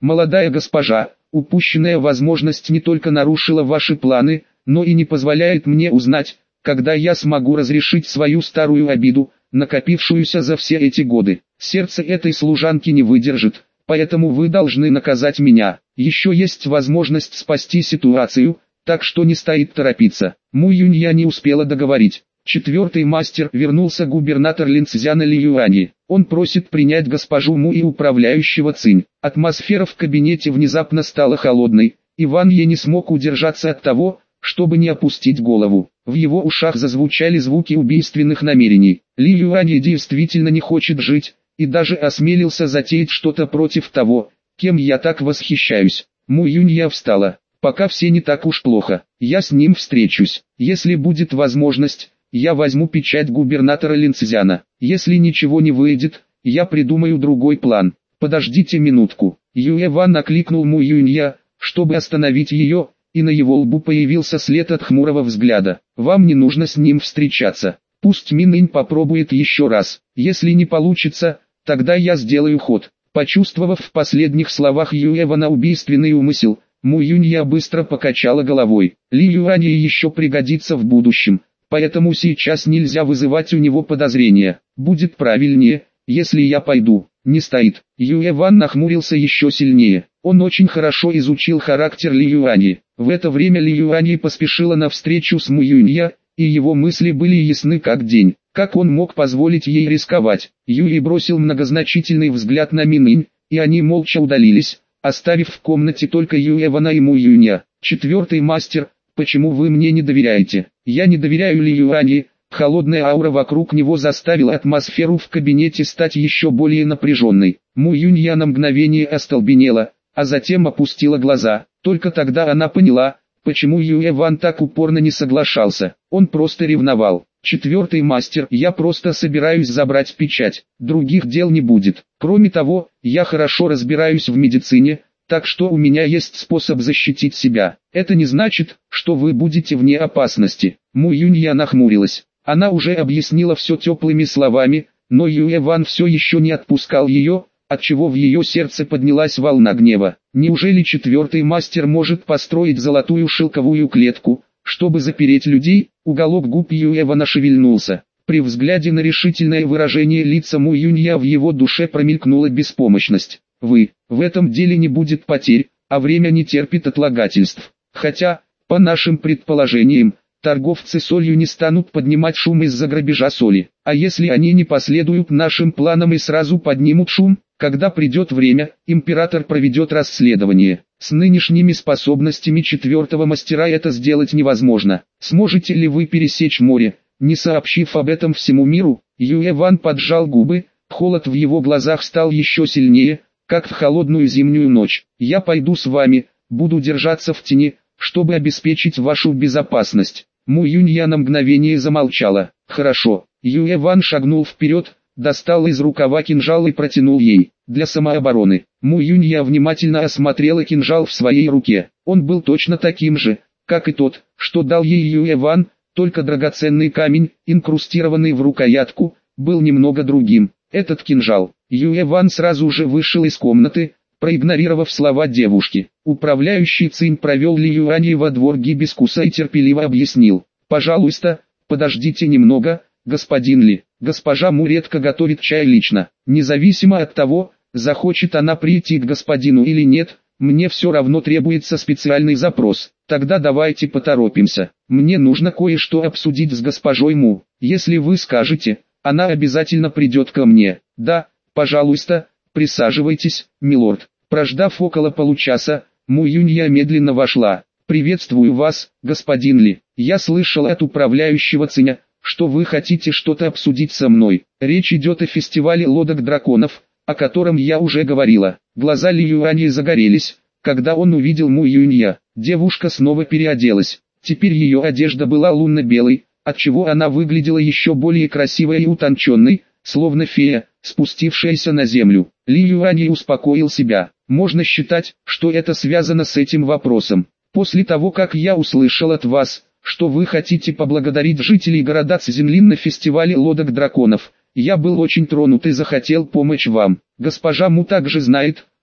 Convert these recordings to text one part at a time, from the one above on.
Молодая госпожа, упущенная возможность не только нарушила ваши планы, но и не позволяет мне узнать, когда я смогу разрешить свою старую обиду, накопившуюся за все эти годы. Сердце этой служанки не выдержит, поэтому вы должны наказать меня. Еще есть возможность спасти ситуацию, так что не стоит торопиться. Му Юнья не успела договорить. Четвертый мастер вернулся губернатор Линцзяна Ли Юани. Он просит принять госпожу Му и управляющего Цинь. Атмосфера в кабинете внезапно стала холодной, и Ван Е не смог удержаться от того, чтобы не опустить голову. В его ушах зазвучали звуки убийственных намерений. Ли Юань действительно не хочет жить, и даже осмелился затеять что-то против того, кем я так восхищаюсь. Му Юнья встала. Пока все не так уж плохо, я с ним встречусь. Если будет возможность, я возьму печать губернатора Линцзяна. Если ничего не выйдет, я придумаю другой план. Подождите минутку. Юэ Ван окликнул Му Юнья, чтобы остановить ее, и на его лбу появился след от хмурого взгляда. Вам не нужно с ним встречаться. Пусть Мининь попробует еще раз. Если не получится, тогда я сделаю ход. Почувствовав в последних словах Юэ Вана убийственный умысел, Му Юнья быстро покачала головой. Ли Юани еще пригодится в будущем, поэтому сейчас нельзя вызывать у него подозрения. Будет правильнее, если я пойду. Не стоит. Юэ Ван нахмурился еще сильнее. Он очень хорошо изучил характер Ли Юани. В это время Ли Юани поспешила на встречу с Му Юнья, и его мысли были ясны как день. Как он мог позволить ей рисковать? Юй бросил многозначительный взгляд на Мининь, и они молча удалились, оставив в комнате только Юэ Вана и Му Юня. Четвертый мастер, почему вы мне не доверяете? Я не доверяю Ли Юани. Холодная аура вокруг него заставила атмосферу в кабинете стать еще более напряженной. Му Юнья на мгновение остолбенела, а затем опустила глаза. Только тогда она поняла, почему Юэ Ван так упорно не соглашался. Он просто ревновал. Четвертый мастер, я просто собираюсь забрать печать, других дел не будет. Кроме того, я хорошо разбираюсь в медицине, так что у меня есть способ защитить себя. Это не значит, что вы будете вне опасности. Му Юнья нахмурилась. Она уже объяснила все теплыми словами, но Юэ Ван все еще не отпускал ее, отчего в ее сердце поднялась волна гнева. Неужели четвертый мастер может построить золотую шелковую клетку, чтобы запереть людей? Уголок губ Юэ Вана шевельнулся. При взгляде на решительное выражение лица Му Юнья в его душе промелькнула беспомощность. В этом деле не будет потерь, а время не терпит отлагательств. Хотя, по нашим предположениям, торговцы солью не станут поднимать шум из-за грабежа соли. А если они не последуют нашим планам и сразу поднимут шум, когда придет время, император проведет расследование. С нынешними способностями четвертого мастера это сделать невозможно. Сможете ли вы пересечь море, не сообщив об этом всему миру? Юэ Ван поджал губы, холод в его глазах стал еще сильнее, как в холодную зимнюю ночь. Я пойду с вами, буду держаться в тени, чтобы обеспечить вашу безопасность. Му Юнья на мгновение замолчала. Хорошо. Юэ Ван шагнул вперед, достал из рукава кинжал и протянул ей. Для самообороны. Му Юнья внимательно осмотрела кинжал в своей руке. Он был точно таким же, как и тот, что дал ей Юэ Ван, только драгоценный камень, инкрустированный в рукоятку, был немного другим. Этот кинжал. Юэ Ван сразу же вышел из комнаты, проигнорировав слова девушки. Управляющий Цинь провел Ли Юани во двор гибискуса и терпеливо объяснил. «Пожалуйста, подождите немного, господин Ли. Госпожа Му редко готовит чай лично. Независимо от того, захочет она прийти к господину или нет, мне все равно требуется специальный запрос. Тогда давайте поторопимся. Мне нужно кое-что обсудить с госпожой Му. Если вы скажете, она обязательно придет ко мне. Да, пожалуйста, присаживайтесь, милорд». Прождав около получаса, Му Юнья медленно вошла. «Приветствую вас, господин Ли. Я слышал от управляющего Циня, что вы хотите что-то обсудить со мной. Речь идет о фестивале лодок драконов, о котором я уже говорила». Глаза Ли Юани загорелись, когда он увидел Му Юнья. Девушка снова переоделась. Теперь ее одежда была лунно-белой, отчего она выглядела еще более красивой и утонченной, словно фея, спустившаяся на землю. Ли Юани успокоил себя. Можно считать, что это связано с этим вопросом. После того, как я услышал от вас, что вы хотите поблагодарить жителей города Цзинлин на фестивале лодок драконов, я был очень тронут и захотел помочь вам. Госпожа Му также знает,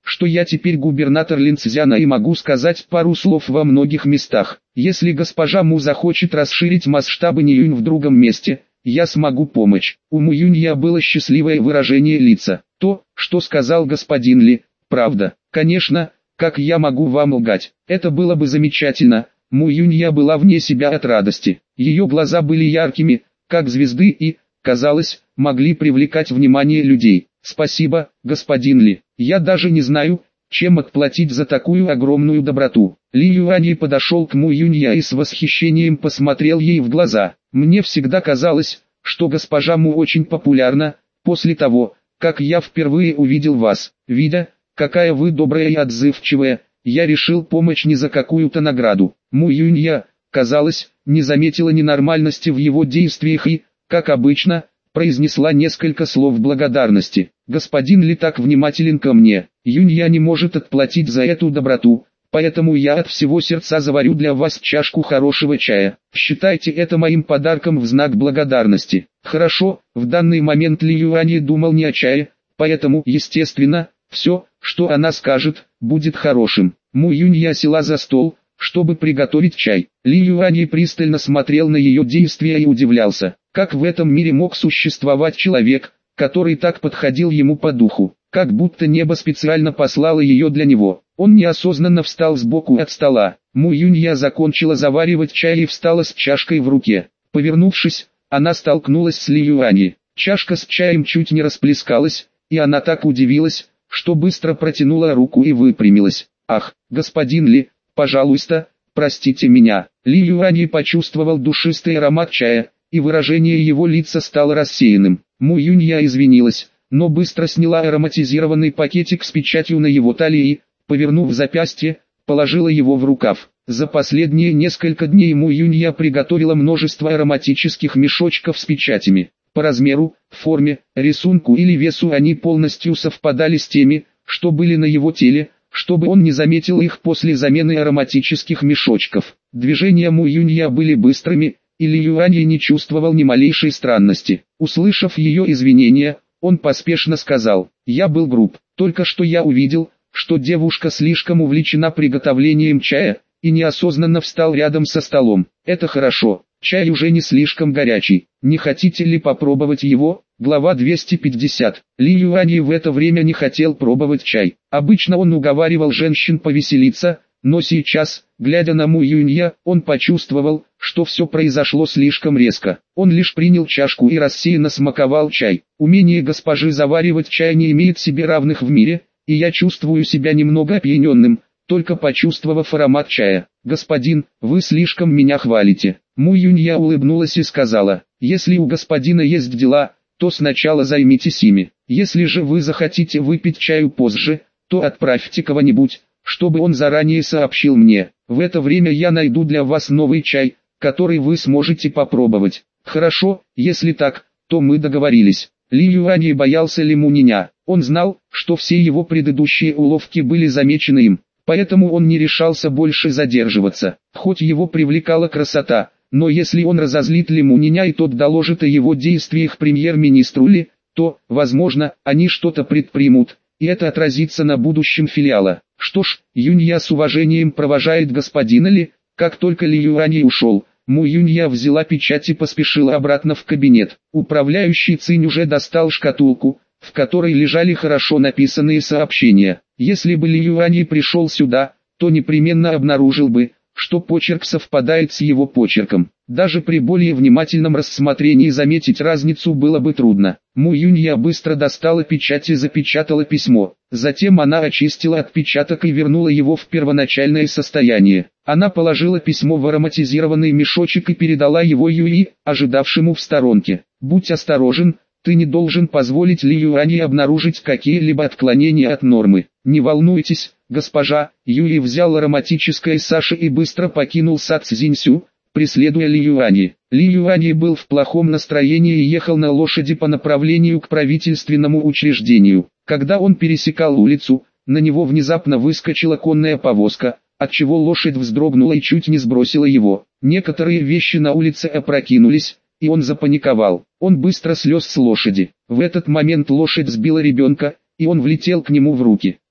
что я теперь губернатор Линцзяна и могу сказать пару слов во многих местах. Если госпожа Му захочет расширить масштабы Ниюнь в другом месте, я смогу помочь». У Му Юнья было счастливое выражение лица. «То, что сказал господин Ли, правда. Конечно, как я могу вам лгать? Это было бы замечательно». Му Юнья была вне себя от радости. Ее глаза были яркими, как звезды и, казалось, могли привлекать внимание людей. «Спасибо, господин Ли. Я даже не знаю, чем отплатить за такую огромную доброту». Ли Юань подошел к Му Юнья и с восхищением посмотрел ей в глаза. «Мне всегда казалось, что госпожа Му очень популярна, после того, как я впервые увидел вас. Видя, какая вы добрая и отзывчивая, я решил помочь не за какую-то награду». Му Юнья, казалось, не заметила ненормальности в его действиях и, как обычно, произнесла несколько слов благодарности. «Господин Ли так внимателен ко мне. Юнья не может отплатить за эту доброту, поэтому я от всего сердца заварю для вас чашку хорошего чая. Считайте это моим подарком в знак благодарности». Хорошо, в данный момент Ли Юань думал не о чае, поэтому, естественно, все, что она скажет, будет хорошим. Му Юнья села за стол, чтобы приготовить чай. Ли Юань пристально смотрел на ее действия и удивлялся, как в этом мире мог существовать человек, который так подходил ему по духу, как будто небо специально послало ее для него. Он неосознанно встал сбоку от стола. Му Юнья закончила заваривать чай и встала с чашкой в руке. Повернувшись, она столкнулась с Ли Юань. Чашка с чаем чуть не расплескалась, и она так удивилась, что быстро протянула руку и выпрямилась. «Ах, господин Ли, пожалуйста, простите меня». Ли Юань почувствовал душистый аромат чая, и выражение его лица стало рассеянным. Му Юнья извинилась, но быстро сняла ароматизированный пакетик с печатью на его талии и, повернув запястье, положила его в рукав. За последние несколько дней Му Юнья приготовила множество ароматических мешочков с печатями. По размеру, форме, рисунку или весу они полностью совпадали с теми, что были на его теле, чтобы он не заметил их после замены ароматических мешочков. Движения Му Юнья были быстрыми, и Ли Юань не чувствовал ни малейшей странности. Услышав ее извинения, он поспешно сказал: «Я был груб, только что я увидел, что девушка слишком увлечена приготовлением чая, и неосознанно встал рядом со столом. Это хорошо, чай уже не слишком горячий, не хотите ли попробовать его?» Глава 250. Ли Юань в это время не хотел пробовать чай. Обычно он уговаривал женщин повеселиться, но сейчас, глядя на Му Юнья, он почувствовал, что все произошло слишком резко. Он лишь принял чашку и рассеянно смаковал чай. Умение госпожи заваривать чай не имеет себе равных в мире, и я чувствую себя немного опьяненным, только почувствовав аромат чая. «Господин, вы слишком меня хвалите». Му Юнья улыбнулась и сказала: «Если у господина есть дела, то сначала займитесь ими. Если же вы захотите выпить чаю позже, то отправьте кого-нибудь, чтобы он заранее сообщил мне. В это время я найду для вас новый чай, который вы сможете попробовать». «Хорошо, если так, то мы договорились». Ли Юань боялся Ли Муниня. Он знал, что все его предыдущие уловки были замечены им, поэтому он не решался больше задерживаться. Хоть его привлекала красота, но если он разозлит Ли Муниня и тот доложит о его действиях премьер-министру Ли, то, возможно, они что-то предпримут, и это отразится на будущем филиала. Что ж, Юнья с уважением провожает господина Ли. Как только Ли Юань ушел, Му Юнья взяла печать и поспешила обратно в кабинет. Управляющий Цинь уже достал шкатулку, в которой лежали хорошо написанные сообщения. Если бы Ли Юань пришел сюда, то непременно обнаружил бы, что почерк совпадает с его почерком. Даже при более внимательном рассмотрении заметить разницу было бы трудно. Му Юнья быстро достала печать и запечатала письмо. Затем она очистила отпечаток и вернула его в первоначальное состояние. Она положила письмо в ароматизированный мешочек и передала его Юи, ожидавшему в сторонке. «Будь осторожен, ты не должен позволить Ли Юани обнаружить какие-либо отклонения от нормы». «Не волнуйтесь, госпожа». Юи взял ароматическое саше и быстро покинул сад Цзиньсю, преследуя Ли Юани. Ли Юани был в плохом настроении и ехал на лошади по направлению к правительственному учреждению. Когда он пересекал улицу, на него внезапно выскочила конная повозка, отчего лошадь вздрогнула и чуть не сбросила его. Некоторые вещи на улице опрокинулись, и он запаниковал. Он быстро слез с лошади. В этот момент лошадь сбила ребенка, и он влетел к нему в руки.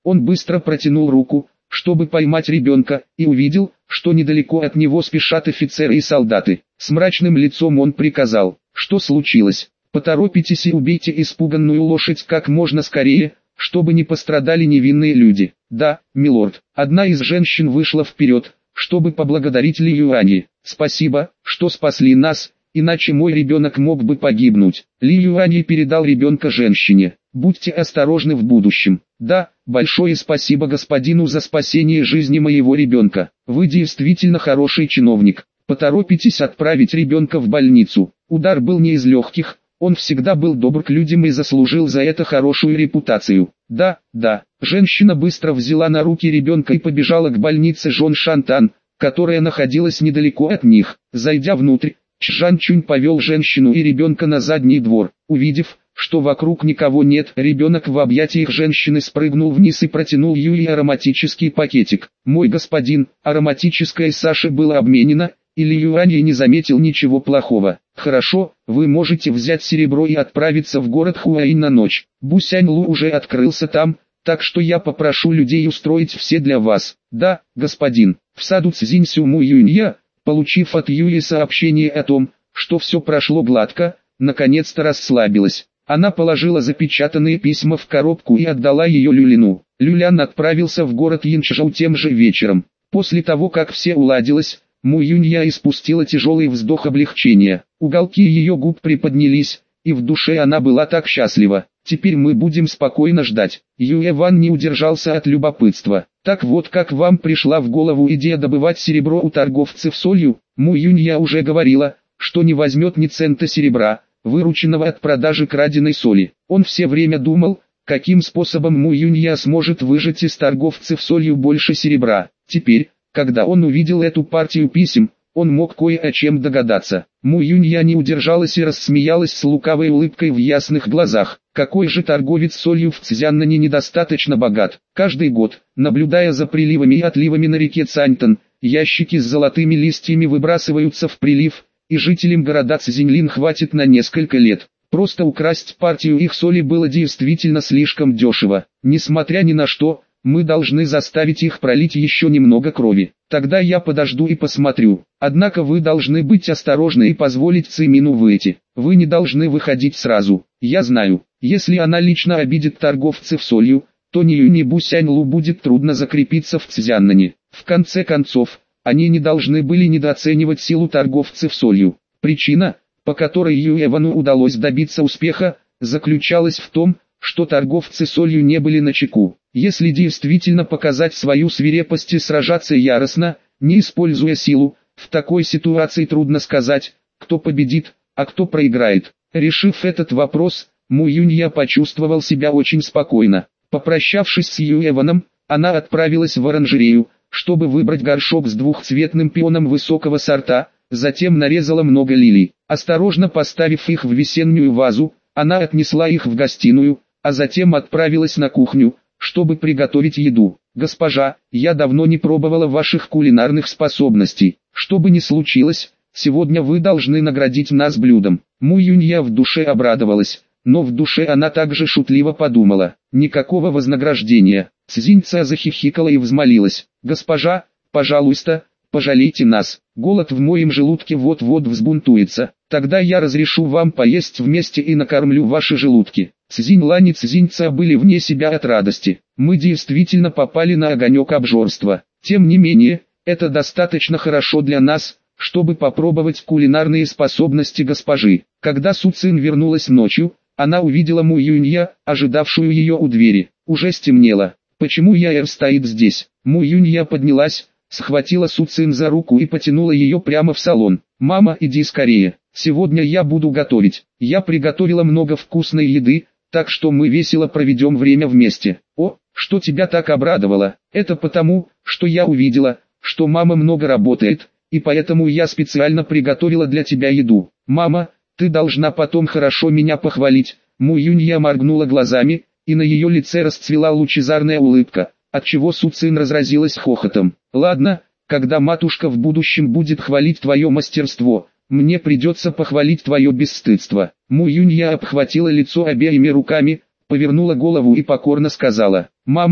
Он быстро протянул руку, чтобы поймать ребенка, и увидел, что недалеко от него спешат офицеры и солдаты. С мрачным лицом он приказал: «Что случилось? Поторопитесь и убейте испуганную лошадь как можно скорее, чтобы не пострадали невинные люди». «Да, милорд». Одна из женщин вышла вперед, чтобы поблагодарить Ли Юани. «Спасибо, что спасли нас, иначе мой ребенок мог бы погибнуть». Ли Юани передал ребенка женщине. «Будьте осторожны в будущем». «Да, большое спасибо господину за спасение жизни моего ребенка. Вы действительно хороший чиновник. Поторопитесь отправить ребенка в больницу». Удар был не из легких, он всегда был добр к людям и заслужил за это хорошую репутацию. «Да, да». Женщина быстро взяла на руки ребенка и побежала к больнице Жон Шантан, которая находилась недалеко от них. Зайдя внутрь, Чжан Чунь повел женщину и ребенка на задний двор. Увидев, что вокруг никого нет, ребенок в объятиях женщины спрыгнул вниз и протянул Юи ароматический пакетик. «Мой господин, ароматическое саше было обменено, и Ли Юань не заметил ничего плохого. Хорошо, вы можете взять серебро и отправиться в город Хуаинь на ночь. Бусянь Лу уже открылся там, так что я попрошу людей устроить все для вас». «Да, господин». В саду Цзиньсю Му Юнья, получив от Юи сообщение о том, что все прошло гладко, наконец-то расслабилась. Она положила запечатанные письма в коробку и отдала ее Люлину. Люлян отправился в город Янчжоу тем же вечером. После того, как все уладилось, Му Юнья испустила тяжелый вздох облегчения. Уголки ее губ приподнялись, и в душе она была так счастлива. «Теперь мы будем спокойно ждать». Юэ Ван не удержался от любопытства. «Так вот, как вам пришла в голову идея добывать серебро у торговцев солью?» Му Юнья уже говорила, что не возьмет ни цента серебра, вырученного от продажи краденой соли. Он все время думал, каким способом Му Юнья сможет выжать из торговцев солью больше серебра. Теперь, когда он увидел эту партию писем, он мог кое о чем догадаться. Му Юнья не удержалась и рассмеялась с лукавой улыбкой в ясных глазах. Какой же торговец солью в Цзяннане недостаточно богат? Каждый год, наблюдая за приливами и отливами на реке Цаньтан, ящики с золотыми листьями выбрасываются в прилив, и жителям города Цзиньлин хватит на несколько лет. Просто украсть партию их соли было действительно слишком дешево. Несмотря ни на что, мы должны заставить их пролить еще немного крови. Тогда я подожду и посмотрю. Однако вы должны быть осторожны и позволить Цимину выйти. Вы не должны выходить сразу. Я знаю, если она лично обидит торговцев солью, то ни Ю, ни Бусянь Лу будет трудно закрепиться в Цзяннане. В конце концов, они не должны были недооценивать силу торговцев солью. Причина, по которой Юэ Вану удалось добиться успеха, заключалась в том, что торговцы солью не были начеку. Если действительно показать свою свирепость и сражаться яростно, не используя силу, в такой ситуации трудно сказать, кто победит, а кто проиграет. Решив этот вопрос, Му Юнья почувствовал себя очень спокойно. Попрощавшись с Юэ Ваном, она отправилась в оранжерею, чтобы выбрать горшок с двухцветным пионом высокого сорта, затем нарезала много лилий. Осторожно поставив их в весеннюю вазу, она отнесла их в гостиную, а затем отправилась на кухню, чтобы приготовить еду. «Госпожа, я давно не пробовала ваших кулинарных способностей. Что бы ни случилось, сегодня вы должны наградить нас блюдом». Му Юнья в душе обрадовалась, но в душе она также шутливо подумала: никакого вознаграждения. Цзиньца захихикала и взмолилась: «Госпожа, пожалуйста, пожалейте нас. Голод в моем желудке вот-вот взбунтуется. Тогда я разрешу вам поесть вместе и накормлю ваши желудки». Цзиньлань и Цзиньца были вне себя от радости. Мы действительно попали на огонек обжорства. Тем не менее, это достаточно хорошо для нас, чтобы попробовать кулинарные способности госпожи. Когда Су Цин вернулась ночью, она увидела Му Юнья, ожидавшую ее у двери. Уже стемнело. «Почему Яэр стоит здесь?» Му Юнья поднялась, схватила Су Цин за руку и потянула ее прямо в салон. «Мама, иди скорее. Сегодня я буду готовить. Я приготовила много вкусной еды, так что мы весело проведем время вместе». «О, что тебя так обрадовало?» «Это потому, что я увидела, что мама много работает, и поэтому я специально приготовила для тебя еду. Мама, ты должна потом хорошо меня похвалить». Му Юнья моргнула глазами, и на ее лице расцвела лучезарная улыбка, отчего Су Цин разразилась хохотом. «Ладно, когда матушка в будущем будет хвалить твое мастерство, мне придется похвалить твое бесстыдство». Му Юнья обхватила лицо обеими руками, повернула голову и покорно сказала: «Мама,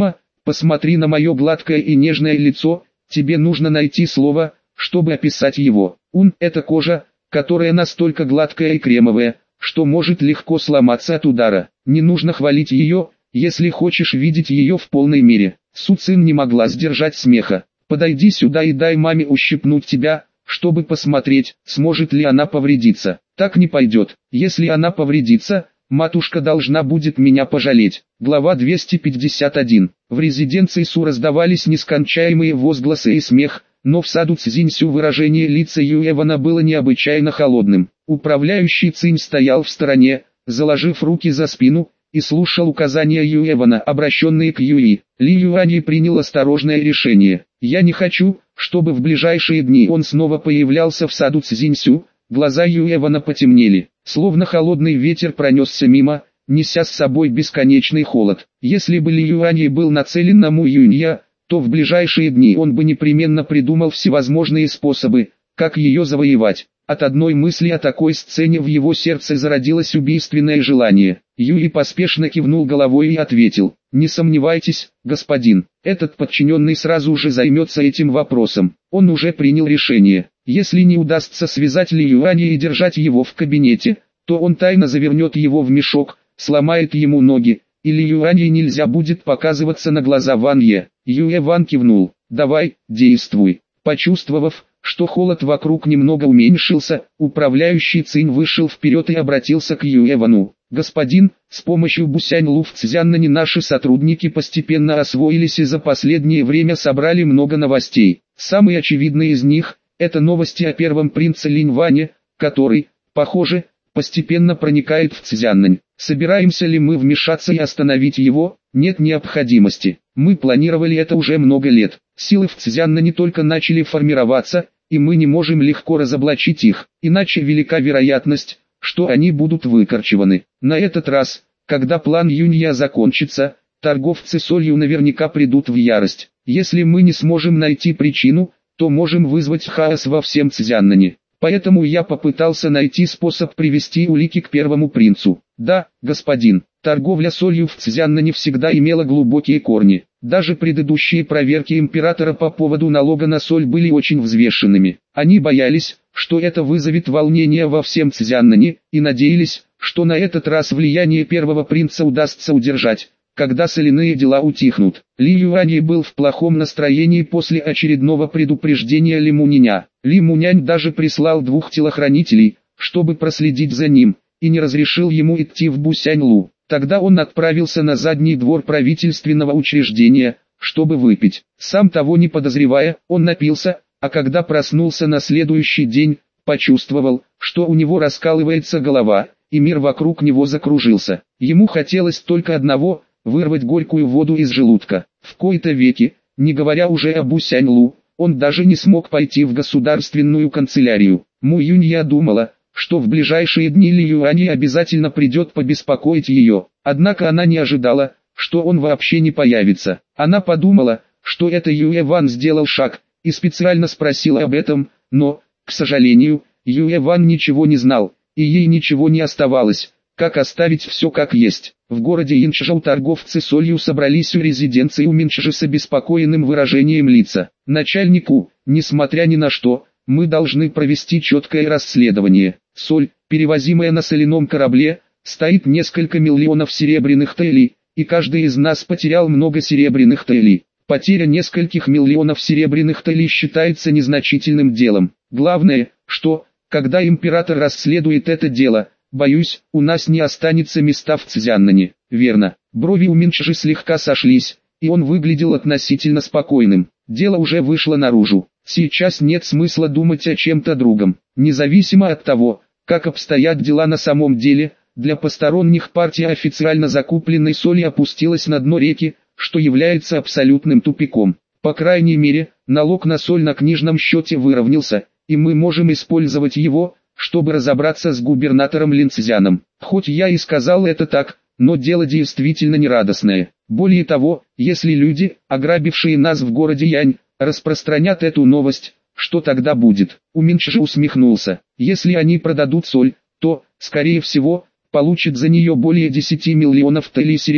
посмотри на мое гладкое и нежное лицо, тебе нужно найти слово, чтобы описать его. Это кожа, которая настолько гладкая и кремовая, что может легко сломаться от удара. Не нужно хвалить ее, если хочешь видеть ее в полной мере. Су Цин не могла сдержать смеха. Подойди сюда и дай маме ущипнуть тебя, чтобы посмотреть, сможет ли она повредиться. Так не пойдет. Если она повредится, матушка должна будет меня пожалеть. Глава 251. В резиденции Су раздавались нескончаемые возгласы и смех, но в саду Цзиньсю выражение лица Юэвана было необычайно холодным. Управляющий Цинь стоял в стороне, заложив руки за спину, и слушал указания Юэвана, обращенные к Юи. Ли Юань принял осторожное решение. «Я не хочу, чтобы в ближайшие дни он снова появлялся в саду Цзиньсю». Глаза Юэвана потемнели, словно холодный ветер пронесся мимо, неся с собой бесконечный холод. Если бы Ли Юань был нацелен на Му Юнья, то в ближайшие дни он бы непременно придумал всевозможные способы, как ее завоевать. От одной мысли о такой сцене в его сердце зародилось убийственное желание. Юи поспешно кивнул головой и ответил: «Не сомневайтесь, господин, этот подчиненный сразу же займется этим вопросом. Он уже принял решение. Если не удастся связать Ли Юаня и держать его в кабинете, то он тайно завернет его в мешок, сломает ему ноги, и Ли Юаню нельзя будет показываться на глаза Ван Е». Юэ Ван кивнул: «Давай, действуй». Почувствовав, что холод вокруг немного уменьшился, управляющий Цинь вышел вперед и обратился к Юэ Вану: «Господин, с помощью Бусянь Лу в Цзяннане наши сотрудники постепенно освоились и за последнее время собрали много новостей. Самые очевидные из них – это новости о первом принце Линь Ване, который, похоже, постепенно проникает в Цзяннань. Собираемся ли мы вмешаться и остановить его? Нет необходимости. Мы планировали это уже много лет. Силы в Цзяннане только начали формироваться, и мы не можем легко разоблачить их, иначе велика вероятность, что они будут выкорчеваны. На этот раз, когда план Юнья закончится, торговцы солью наверняка придут в ярость. Если мы не сможем найти причину, то можем вызвать хаос во всем Цзяннане. Поэтому я попытался найти способ привести улики к первому принцу. Да, господин, торговля солью в Цзяннане всегда имела глубокие корни. Даже предыдущие проверки императора по поводу налога на соль были очень взвешенными. Они боялись, что это вызовет волнение во всем Цзяннане, и надеялись, что на этот раз влияние первого принца удастся удержать, когда соляные дела утихнут. Ли Юань был в плохом настроении после очередного предупреждения Ли Муняня. Ли Мунянь даже прислал 2 телохранителей, чтобы проследить за ним, и не разрешил ему идти в Бусянь-Лу. Тогда он отправился на задний двор правительственного учреждения, чтобы выпить. Сам того не подозревая, он напился, а когда проснулся на следующий день, почувствовал, что у него раскалывается голова, и мир вокруг него закружился. Ему хотелось только одного – вырвать горькую воду из желудка. В кои-то веки, не говоря уже о Бусянь-Лу, он даже не смог пойти в государственную канцелярию. Му Юнья думала, что в ближайшие дни Ли Юань обязательно придет побеспокоить ее. Однако она не ожидала, что он вообще не появится. Она подумала, что это Юэ Ван сделал шаг, и специально спросила об этом, но, к сожалению, Юэ Ван ничего не знал, и ей ничего не оставалось, как оставить все как есть. В городе Инчжоу торговцы солью собрались у резиденции Уминчжи с обеспокоенным выражением лица. Начальнику, несмотря ни на что, мы должны провести четкое расследование. Соль, перевозимая на соляном корабле, стоит несколько миллионов серебряных тэйлей, и каждый из нас потерял много серебряных тэйлей. Потеря нескольких миллионов серебряных тэйлей считается незначительным делом. Главное, что, когда император расследует это дело, боюсь, у нас не останется места в Цзяннане. Верно. Брови у Минчжи слегка сошлись, и он выглядел относительно спокойным. Дело уже вышло наружу. Сейчас нет смысла думать о чем-то другом. Независимо от того, как обстоят дела на самом деле, для посторонних партия официально закупленной соли опустилась на дно реки, что является абсолютным тупиком. По крайней мере, налог на соль на книжном счете выровнялся, и мы можем использовать его, чтобы разобраться с губернатором Линцзяном. Хоть я и сказал это так, но дело действительно нерадостное. Более того, если люди, ограбившие нас в городе Янь, распространят эту новость, что тогда будет? Уминчжи усмехнулся. Если они продадут соль, то, скорее всего, получат за нее более 10 миллионов тэйлей серебра.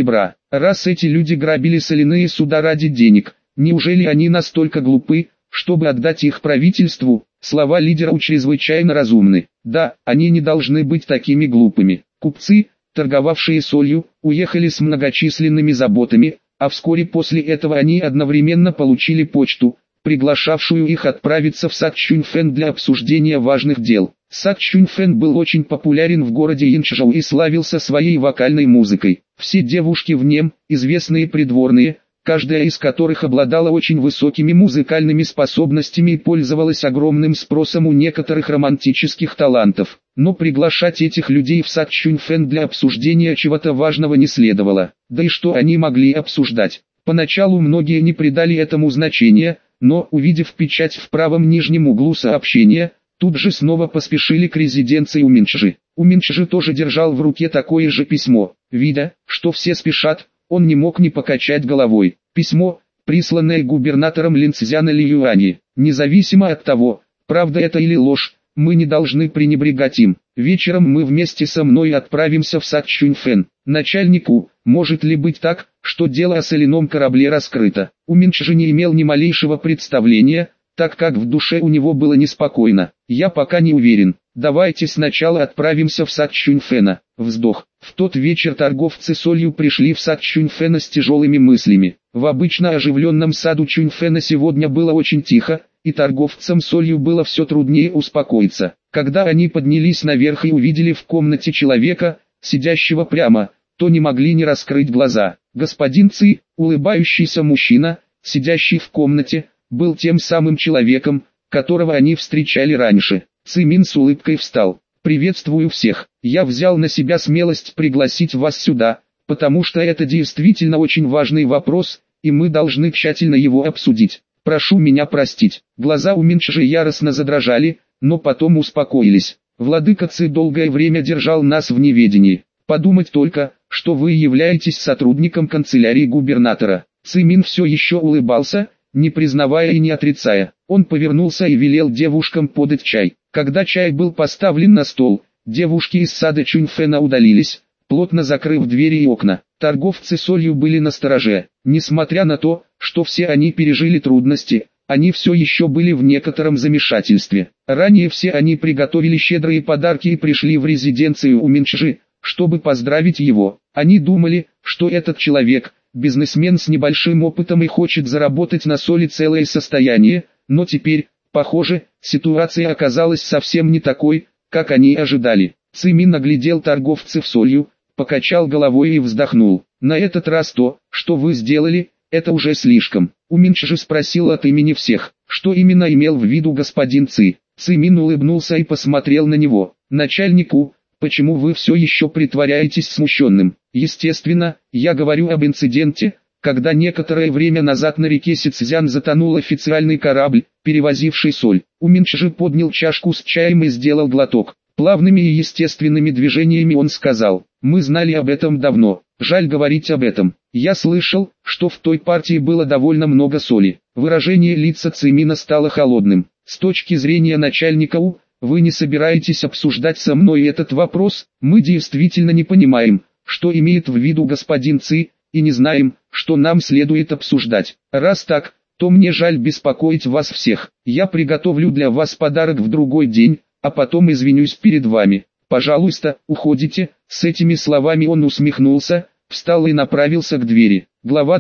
Раз эти люди грабили соляные суда ради денег, неужели они настолько глупы, чтобы отдать их правительству? Слова лидера чрезвычайно разумны. Да, они не должны быть такими глупыми. Купцы, торговавшие солью, уехали с многочисленными заботами, а вскоре после этого они одновременно получили почту, приглашавшую их отправиться в Сакчуньфэн для обсуждения важных дел. Сакчуньфэн был очень популярен в городе Инчжоу и славился своей вокальной музыкой. Все девушки в нем, известные придворные, каждая из которых обладала очень высокими музыкальными способностями и пользовалась огромным спросом у некоторых романтических талантов. Но приглашать этих людей в Сакчуньфэн для обсуждения чего-то важного не следовало. Да и что они могли обсуждать? Поначалу многие не придали этому значения, но, увидев печать в правом нижнем углу сообщения, тут же снова поспешили к резиденции Уминчжи. Уминчжи тоже держал в руке такое же письмо. Видя, что все спешат, он не мог не покачать головой. Письмо, присланное губернатором Линцзяна Лиюани. Независимо от того, правда это или ложь, мы не должны пренебрегать им. Вечером мы вместе со мной отправимся в Сакчуньфэн. Начальнику, может ли быть так, что дело о соляном корабле раскрыто? Уминчжи не имел ни малейшего представления, так как в душе у него было неспокойно. Я пока не уверен. Давайте сначала отправимся в Сакчуньфэна. Вздох. В тот вечер торговцы солью пришли в Сакчуньфэна с тяжелыми мыслями. В обычно оживленном саду Чуньфэна сегодня было очень тихо, и торговцам солью было все труднее успокоиться. Когда они поднялись наверх и увидели в комнате человека, сидящего прямо, то не могли не раскрыть глаза. Господин Ци, улыбающийся мужчина, сидящий в комнате, был тем самым человеком, которого они встречали раньше. Ци Мин с улыбкой встал. «Приветствую всех. Я взял на себя смелость пригласить вас сюда, потому что это действительно очень важный вопрос, и мы должны тщательно его обсудить. Прошу меня простить». Глаза у Минчжи яростно задрожали, но потом успокоились. «Владыка Ци долгое время держал нас в неведении. Подумать только, что вы являетесь сотрудником канцелярии губернатора». Ци Мин все еще улыбался, не признавая и не отрицая. Он повернулся и велел девушкам подать чай. Когда чай был поставлен на стол, девушки из сада Чуньфэна удалились, плотно закрыв двери и окна. Торговцы солью были настороже. Несмотря на то, что все они пережили трудности, они все еще были в некотором замешательстве. Ранее все они приготовили щедрые подарки и пришли в резиденцию Уминчжи, чтобы поздравить его. Они думали, что этот человек – бизнесмен с небольшим опытом и хочет заработать на соли целое состояние, но теперь, похоже, ситуация оказалась совсем не такой, как они ожидали. Ци Мин оглядел торговцев солью, покачал головой и вздохнул. «На этот раз то, что вы сделали, это уже слишком». Уминчжи спросил от имени всех, что именно имел в виду господин Ци. Ци Мин улыбнулся и посмотрел на него. «Начальнику, почему вы все еще притворяетесь смущенным? Естественно, я говорю об инциденте, когда некоторое время назад на реке Сицзян затонул официальный корабль, перевозивший соль». Уминчжи поднял чашку с чаем и сделал глоток. Плавными и естественными движениями он сказал: «Мы знали об этом давно, жаль говорить об этом. Я слышал, что в той партии было довольно много соли». Выражение лица Ци Мина стало холодным. «С точки зрения начальника вы не собираетесь обсуждать со мной этот вопрос? Мы действительно не понимаем, что имеет в виду господин Ци, и не знаем, что нам следует обсуждать. Раз так, то мне жаль беспокоить вас всех. Я приготовлю для вас подарок в другой день, а потом извинюсь перед вами. Пожалуйста, уходите». С этими словами он усмехнулся, встал и направился к двери. Глава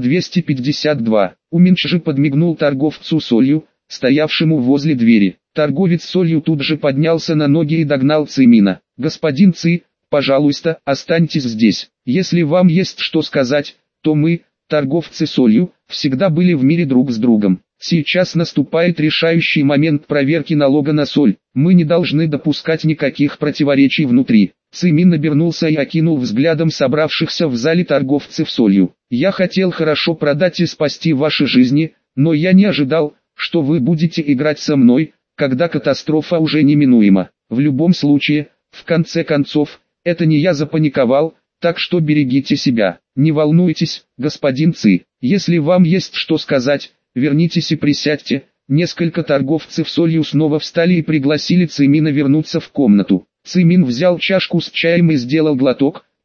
252. Уминчжи подмигнул торговцу солью, стоявшему возле двери. Торговец солью тут же поднялся на ноги и догнал Ци Мина. «Господин Ци, пожалуйста, останьтесь здесь. Если вам есть что сказать, то мы, торговцы солью, всегда были в мире друг с другом. Сейчас наступает решающий момент проверки налога на соль. Мы не должны допускать никаких противоречий внутри». Ци Мин обернулся и окинул взглядом собравшихся в зале торговцев солью. «Я хотел хорошо продать и спасти ваши жизни, но я не ожидал, что вы будете играть со мной, когда катастрофа уже неминуема. В любом случае, в конце концов, это не я запаниковал, так что берегите себя. Не волнуйтесь, господин Ци. Если вам есть что сказать, вернитесь и присядьте». Несколько торговцев солью снова встали и пригласили Ци Мина вернуться в комнату. Ци Мин взял чашку с чаем и сделал глоток,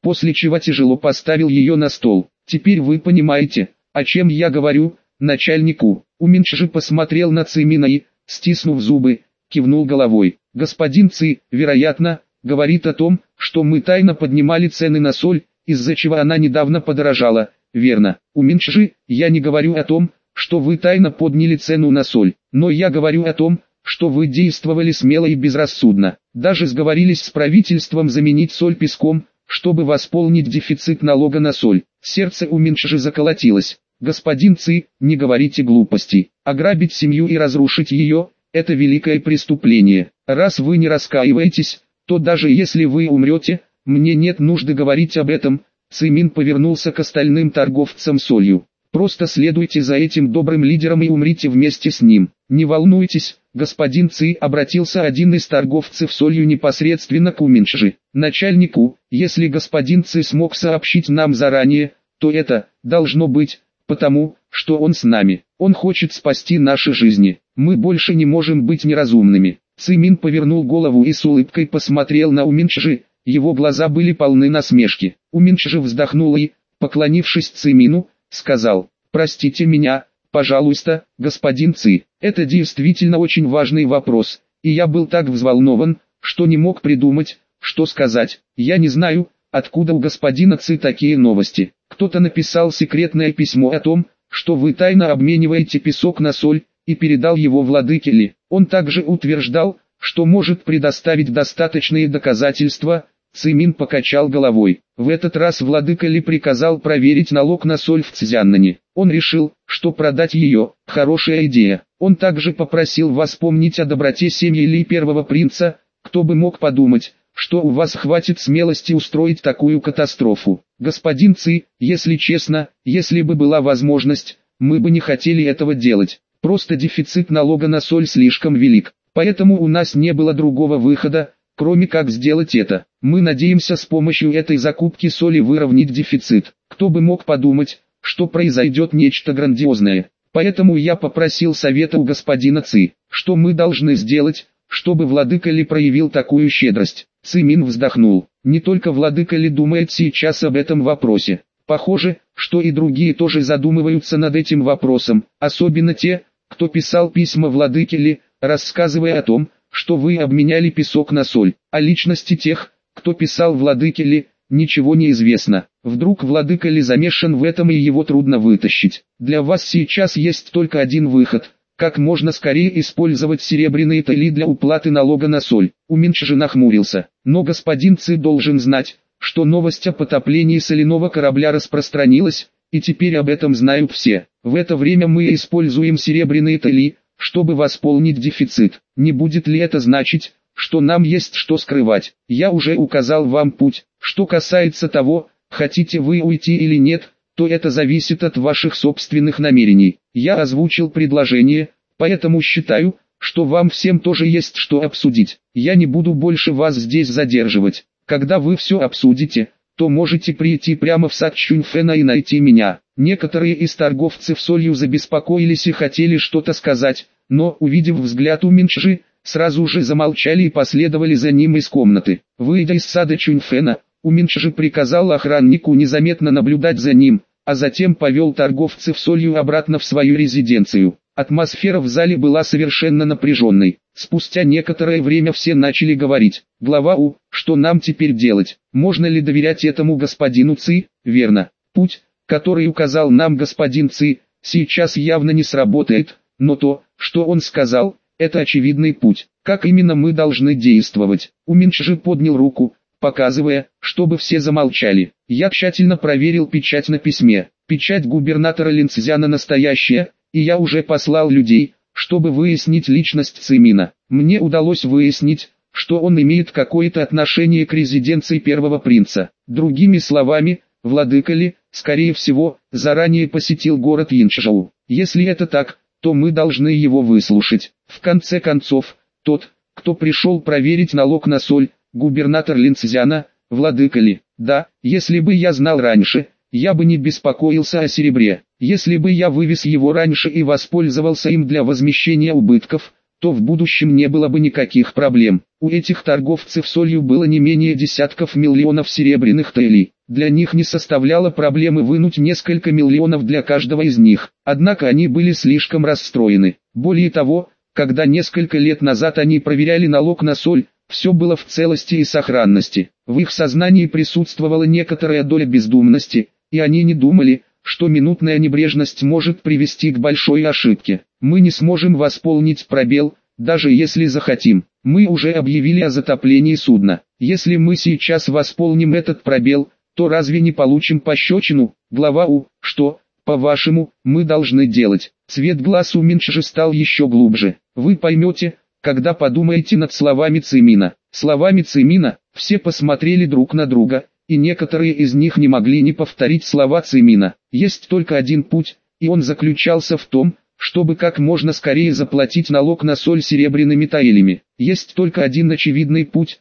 после чего тяжело поставил ее на стол. «Теперь вы понимаете, о чем я говорю, начальнику». Уминджи посмотрел на Цимина и, стиснув зубы, кивнул головой. «Господин Ци, вероятно, говорит о том, что мы тайно поднимали цены на соль, из-за чего она недавно подорожала, верно? Уминджи, я не говорю о том, что вы тайно подняли цену на соль, но я говорю о том, что вы действовали смело и безрассудно. Даже сговорились с правительством заменить соль песком, чтобы восполнить дефицит налога на соль». Сердце Уминджи заколотилось. «Господин Ци, не говорите глупостей. Ограбить семью и разрушить ее – это великое преступление. Раз вы не раскаиваетесь, то даже если вы умрете, мне нет нужды говорить об этом». Цимин повернулся к остальным торговцам солью. «Просто следуйте за этим добрым лидером и умрите вместе с ним. Не волнуйтесь, господин Ци», обратился один из торговцев солью непосредственно к Уминджи. «Начальнику, если господин Ци смог сообщить нам заранее, то это, должно быть, потому, что он с нами. Он хочет спасти наши жизни. Мы больше не можем быть неразумными». Цимин повернул голову и с улыбкой посмотрел на Уминджи, его глаза были полны насмешки. Уминджи вздохнул и, поклонившись Цимину, сказал: «Простите меня, пожалуйста, господин Ци. Это действительно очень важный вопрос, и я был так взволнован, что не мог придумать, что сказать. Я не знаю, откуда у господина Ци такие новости. Кто-то написал секретное письмо о том, что вы тайно обмениваете песок на соль, и передал его владыке Ли. Он также утверждал, что может предоставить достаточные доказательства». Цимин покачал головой. В этот раз владыка Ли приказал проверить налог на соль в Цзяннане. Он решил, что продать ее – хорошая идея. Он также попросил вас помнить о доброте семьи Ли первого принца. Кто бы мог подумать, что у вас хватит смелости устроить такую катастрофу. Господин Ци, если честно, если бы была возможность, мы бы не хотели этого делать. Просто дефицит налога на соль слишком велик. Поэтому у нас не было другого выхода, кроме как сделать это. Мы надеемся с помощью этой закупки соли выровнять дефицит. Кто бы мог подумать, что произойдет нечто грандиозное. Поэтому я попросил совета у господина Ци, что мы должны сделать, чтобы владыка Ли проявил такую щедрость. Цимин вздохнул. Не только владыка Ли думает сейчас об этом вопросе. Похоже, что и другие тоже задумываются над этим вопросом, особенно те, кто писал письма владыке Ли, рассказывая о том, что вы обменяли песок на соль. О личности тех, кто писал владыке Ли, ничего не известно. Вдруг владыка Ли замешан в этом и его трудно вытащить. Для вас сейчас есть только один выход. Как можно скорее использовать серебряные тали для уплаты налога на соль. Уминджи нахмурился. Но господин Ци должен знать, что новость о потоплении соляного корабля распространилась, и теперь об этом знают все. В это время мы используем серебряные тали, чтобы восполнить дефицит. Не будет ли это значить, что нам есть что скрывать? Я уже указал вам путь. Что касается того, хотите вы уйти или нет, то это зависит от ваших собственных намерений. Я озвучил предложение, поэтому считаю, что вам всем тоже есть что обсудить. Я не буду больше вас здесь задерживать. Когда вы все обсудите, то можете прийти прямо в сад Чуньфэна и найти меня. Некоторые из торговцев солью забеспокоились и хотели что-то сказать, но, увидев взгляд Уминджи, сразу же замолчали и последовали за ним из комнаты. Выйдя из сада Чуньфэна, Уминджи приказал охраннику незаметно наблюдать за ним, а затем повел торговцев солью обратно в свою резиденцию. Атмосфера в зале была совершенно напряженной. Спустя некоторое время все начали говорить: «Глава У, что нам теперь делать? Можно ли доверять этому господину Ци?» «Верно. Путь, который указал нам господин Ци, сейчас явно не сработает, но то, что он сказал, это очевидный путь. Как именно мы должны действовать?» Уминджи поднял руку, показывая, чтобы все замолчали. «Я тщательно проверил печать на письме. Печать губернатора Линцзяна настоящая, и я уже послал людей, чтобы выяснить личность Цимина. Мне удалось выяснить, что он имеет какое-то отношение к резиденции первого принца. Другими словами, владыка Ли, скорее всего, заранее посетил город Янчжоу. Если это так, то мы должны его выслушать. В конце концов, тот, кто пришел проверить налог на соль, губернатор Линцзяна, владыка Ли. Да, если бы я знал раньше, я бы не беспокоился о серебре. Если бы я вывез его раньше и воспользовался им для возмещения убытков, то в будущем не было бы никаких проблем. У этих торговцев солью было не менее десятков миллионов серебряных тэлей. Для них не составляло проблемы вынуть несколько миллионов для каждого из них. Однако они были слишком расстроены. Более того, когда несколько лет назад они проверяли налог на соль, все было в целости и сохранности. В их сознании присутствовала некоторая доля бездумности, и они не думали, что минутная небрежность может привести к большой ошибке. Мы не сможем восполнить пробел, даже если захотим. Мы уже объявили о затоплении судна. Если мы сейчас восполним этот пробел, то разве не получим пощечину? Глава У. Что, по-вашему, мы должны делать? Цвет глаз у Минчжи стал еще глубже. Вы поймете, когда подумаете над словами Цимина. Словами Цимина, все посмотрели друг на друга, и некоторые из них не могли не повторить слова Цимина. Есть только один путь, и он заключался в том, чтобы как можно скорее заплатить налог на соль серебряными таэлями. Есть только один очевидный путь.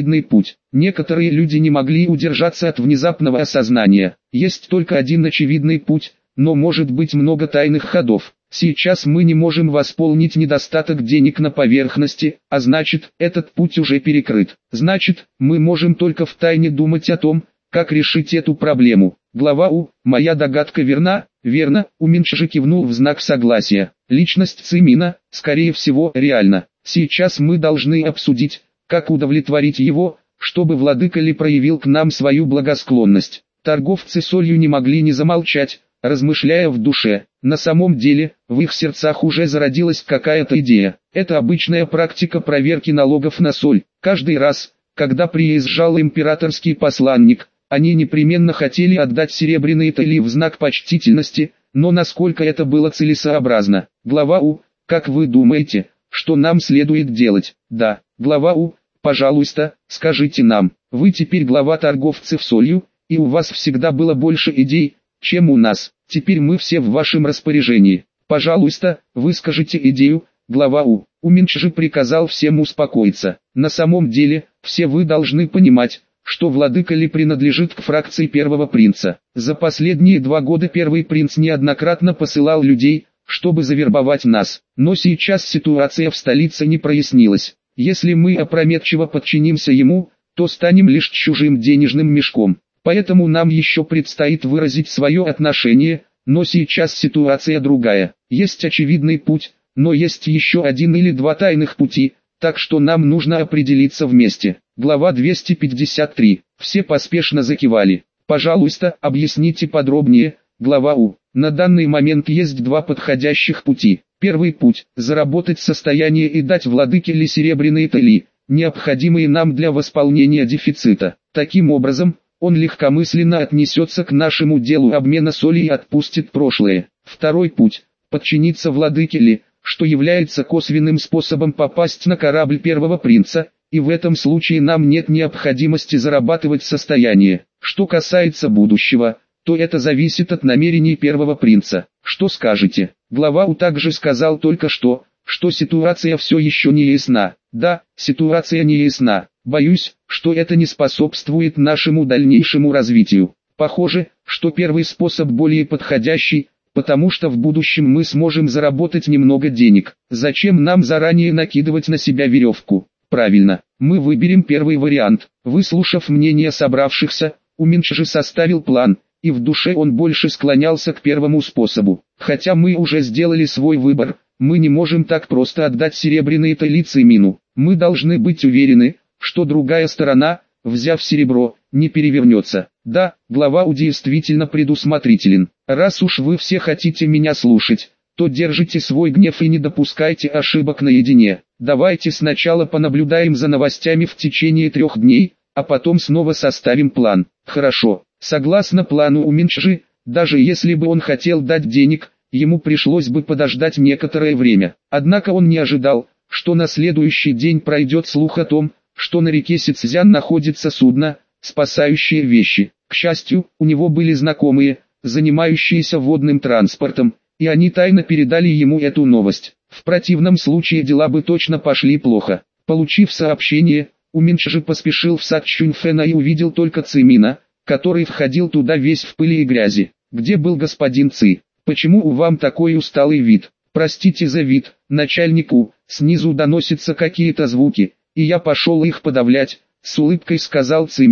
Некоторые люди не могли удержаться от внезапного осознания. Есть только один очевидный путь, но может быть много тайных ходов. Сейчас мы не можем восполнить недостаток денег на поверхности, а значит, этот путь уже перекрыт. Значит, мы можем только втайне думать о том, как решить эту проблему. Глава У. Моя догадка верна? Верно, У Минчжи кивнул в знак согласия. Личность Цимина, скорее всего, реальна. Сейчас мы должны обсудить, как удовлетворить его, чтобы владыка Ли проявил к нам свою благосклонность. Торговцы солью не могли не замолчать, размышляя в душе. На самом деле, в их сердцах уже зародилась какая-то идея. Это обычная практика проверки налогов на соль. Каждый раз, когда приезжал императорский посланник, они непременно хотели отдать серебряные таэли в знак почтительности, но насколько это было целесообразно? Глава У. Как вы думаете, что нам следует делать? Да, глава У. Пожалуйста, скажите нам. Вы теперь глава торговцев солью, и у вас всегда было больше идей, чем у нас. Теперь мы все в вашем распоряжении. Пожалуйста, выскажите идею, глава У. У Минчжи приказал всем успокоиться. На самом деле, все вы должны понимать, что владыка Ли принадлежит к фракции первого принца. За последние 2 года первый принц неоднократно посылал людей, чтобы завербовать нас. Но сейчас ситуация в столице не прояснилась. Если мы опрометчиво подчинимся ему, то станем лишь чужим денежным мешком. Поэтому нам еще предстоит выразить свое отношение, но сейчас ситуация другая. Есть очевидный путь, но есть еще 1 или 2 тайных пути, так что нам нужно определиться вместе. Глава 253. Все поспешно закивали. Пожалуйста, объясните подробнее, глава У. На данный момент есть 2 подходящих пути. Первый путь – заработать состояние и дать владыке Ли серебряные таэли, необходимые нам для восполнения дефицита. Таким образом, он легкомысленно отнесется к нашему делу обмена соли и отпустит прошлое. Второй путь – подчиниться владыке Ли, что является косвенным способом попасть на корабль первого принца, и в этом случае нам нет необходимости зарабатывать состояние. Что касается будущего, то это зависит от намерений первого принца. Что скажете? Глава У также сказал только что ситуация все еще не ясна. Да, ситуация не ясна. Боюсь, что это не способствует нашему дальнейшему развитию. Похоже, что первый способ более подходящий, потому что в будущем мы сможем заработать немного денег. Зачем нам заранее накидывать на себя веревку? Правильно, мы выберем первый вариант. Выслушав мнение собравшихся, У Минчжи составил план, и в душе он больше склонялся к первому способу. Хотя мы уже сделали свой выбор, мы не можем так просто отдать серебряные таэли Цимину. Мы должны быть уверены, что другая сторона, взяв серебро, не перевернется. Да, глава У действительно предусмотрителен. Раз уж вы все хотите меня слушать, то держите свой гнев и не допускайте ошибок наедине. Давайте сначала понаблюдаем за новостями в течение 3 дней, а потом снова составим план. Хорошо, согласно плану У Минчжи, даже если бы он хотел дать денег, ему пришлось бы подождать некоторое время. Однако он не ожидал, что на следующий день пройдет слух о том, что на реке Сицзян находится судно, спасающее вещи. К счастью, у него были знакомые, занимающиеся водным транспортом, и они тайно передали ему эту новость. В противном случае дела бы точно пошли плохо. Получив сообщение, У Минчжи поспешил в сад Чуньфэна и увидел только Цимина, который входил туда весь в пыли и грязи. Где был господин Ци? Почему у вам такой усталый вид? Простите за вид, начальнику, снизу доносятся какие-то звуки, и я пошел их подавлять, с улыбкой сказал Цимин.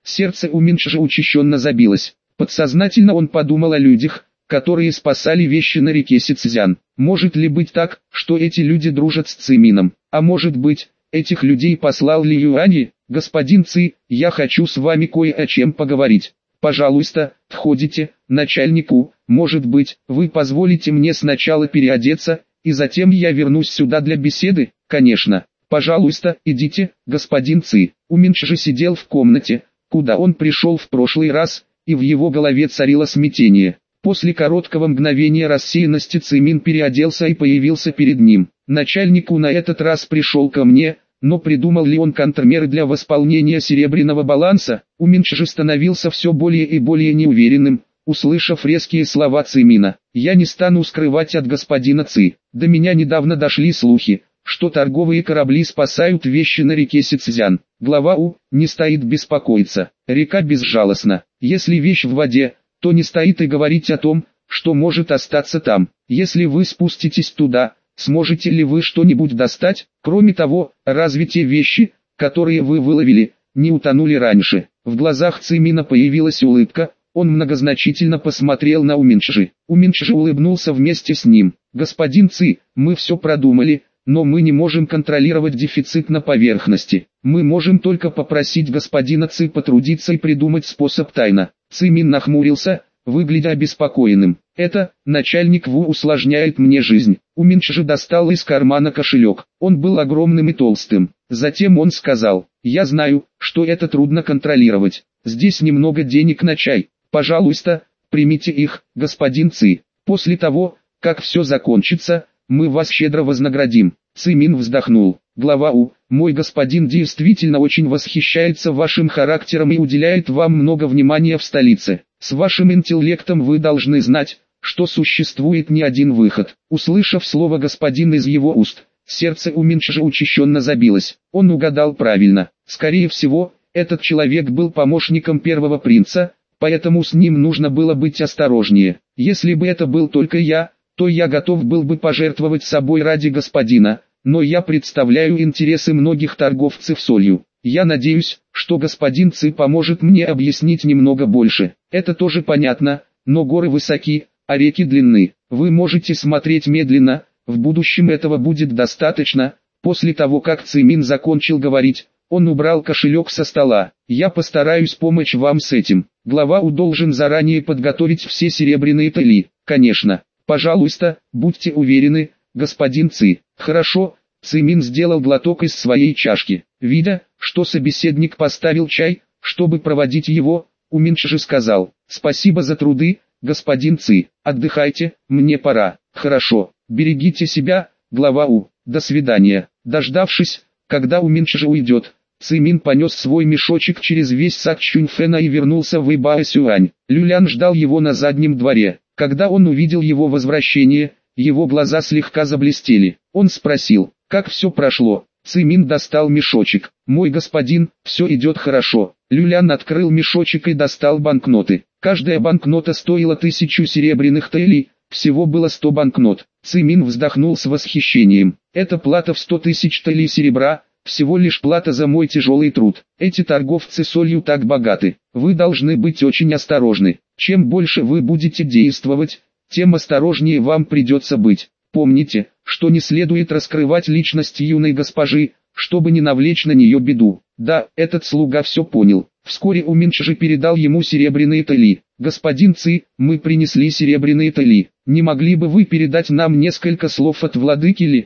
Сердце у Минчжи учащенно забилось. Подсознательно он подумал о людях, которые спасали вещи на реке Сицзян. Может ли быть так, что эти люди дружат с Цимином? А может быть, этих людей послал Ли Юань? Господин Ци, я хочу с вами кое о чем поговорить. Пожалуйста, входите, начальнику, может быть, вы позволите мне сначала переодеться, и затем я вернусь сюда для беседы? Конечно. Пожалуйста, идите, господин Ци. У Минчжи сидел в комнате, куда он пришел в прошлый раз, и в его голове царило смятение. После короткого мгновения рассеянности Цимин переоделся и появился перед ним. Начальнику на этот раз пришел ко мне, но придумал ли он контрмеры для восполнения серебряного баланса? У Минчжи становился все более и более неуверенным, услышав резкие слова Цимина. «Я не стану скрывать от господина Ци. До меня недавно дошли слухи, что торговые корабли спасают вещи на реке Сицзян. Глава У не стоит беспокоиться. Река безжалостна. Если вещь в воде, то не стоит и говорить о том, что может остаться там. Если вы спуститесь туда, сможете ли вы что-нибудь достать? Кроме того, разве те вещи, которые вы выловили, не утонули раньше?» В глазах Цимина появилась улыбка, он многозначительно посмотрел на Уминчжи. Уминчжи улыбнулся вместе с ним. «Господин Ци, мы все продумали, но мы не можем контролировать дефицит на поверхности. Мы можем только попросить господина Ци потрудиться и придумать способ тайно». Цимин нахмурился, выглядя обеспокоенным. «Это, начальник Ву усложняет мне жизнь». Уминчжи достал из кармана кошелек. Он был огромным и толстым. Затем он сказал: «Я знаю, что это трудно контролировать. Здесь немного денег на чай. Пожалуйста, примите их, господин Ци. После того, как все закончится, мы вас щедро вознаградим». Цимин вздохнул. «Глава У, мой господин действительно очень восхищается вашим характером и уделяет вам много внимания в столице. С вашим интеллектом вы должны знать, что существует не один выход». Услышав слово «господин» из его уст, сердце у Минчжи учащенно забилось. Он угадал правильно. Скорее всего, этот человек был помощником первого принца, поэтому с ним нужно было быть осторожнее. Если бы это был только я, то я готов был бы пожертвовать собой ради господина, но я представляю интересы многих торговцев солью. Я надеюсь, что господин Ци поможет мне объяснить немного больше. Это тоже понятно, но горы высоки, а реки длинны. Вы можете смотреть медленно, в будущем этого будет достаточно. После того, как Цимин закончил говорить, он убрал кошелек со стола. «Я постараюсь помочь вам с этим. Глава У должен заранее подготовить все серебряные тели, конечно. Пожалуйста, будьте уверены, господин Ци». «Хорошо». Цимин сделал глоток из своей чашки. Видя, что собеседник поставил чай, чтобы проводить его, Уминчжи сказал: «Спасибо за труды, господин Ци. Отдыхайте, мне пора». «Хорошо, берегите себя, глава У. До свидания». Дождавшись, когда Уминчжи уйдет, Цимин понес свой мешочек через весь сад Чуньфэна и вернулся в Ибаосюань. Люлян ждал его на заднем дворе. Когда он увидел его возвращение, его глаза слегка заблестели. Он спросил: «Как все прошло?» Цимин достал мешочек. «Мой господин, все идет хорошо». Люлян открыл мешочек и достал банкноты. Каждая банкнота стоила 1000 серебряных тэлей, всего было 100 банкнот. Цимин вздохнул с восхищением. «Это плата в 100 тысяч тэлей серебра, всего лишь плата за мой тяжелый труд. Эти торговцы солью так богаты. Вы должны быть очень осторожны. Чем больше вы будете действовать, тем осторожнее вам придется быть. Помните, что не следует раскрывать личность юной госпожи, чтобы не навлечь на нее беду». Да, этот слуга все понял. Вскоре Уминчжи передал ему серебряные тели. «Господин Ци, мы принесли серебряные тели. Не могли бы вы передать нам несколько слов от владыки Ли?»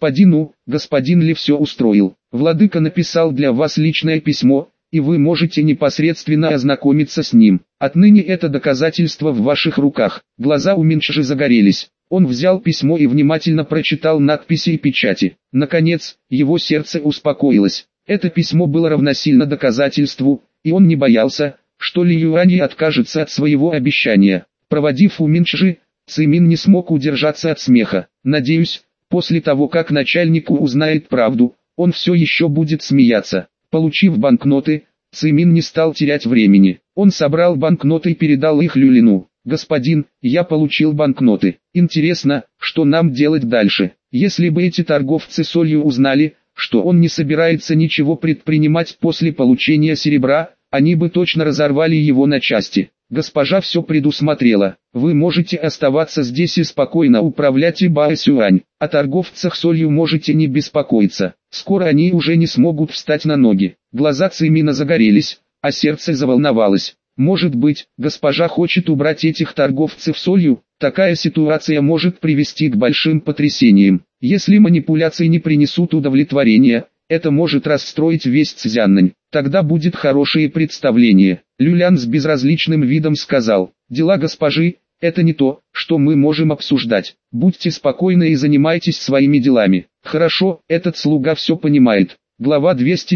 Господин Ли все устроил. Владыка написал для вас личное письмо, и вы можете непосредственно ознакомиться с ним. Отныне это доказательство в ваших руках». Глаза Уминчжи загорелись. Он взял письмо и внимательно прочитал надписи и печати. Наконец, его сердце успокоилось. Это письмо было равносильно доказательству, и он не боялся, что Ли Юань откажется от своего обещания. Проводив Уминчжи, Цимин не смог удержаться от смеха. «Надеюсь, после того как начальник узнает правду, он все еще будет смеяться». Получив банкноты, Цимин не стал терять времени. Он собрал банкноты и передал их Люлину. «Господин, я получил банкноты. Интересно, что нам делать дальше? Если бы эти торговцы солью узнали, что он не собирается ничего предпринимать после получения серебра, они бы точно разорвали его на части. Госпожа все предусмотрела. Вы можете оставаться здесь и спокойно управлять Ибаосюань. О торговцах солью можете не беспокоиться. Скоро они уже не смогут встать на ноги. Глаза Цимина загорелись, а сердце заволновалось. Может быть, госпожа хочет убрать этих торговцев солью? Такая ситуация может привести к большим потрясениям. Если манипуляции не принесут удовлетворения, это может расстроить весь Цзяннань. Тогда будет хорошее представление. Люлян с безразличным видом сказал: «Дела госпожи – это не то, что мы можем обсуждать. Будьте спокойны и занимайтесь своими делами». «Хорошо, этот слуга все понимает». Глава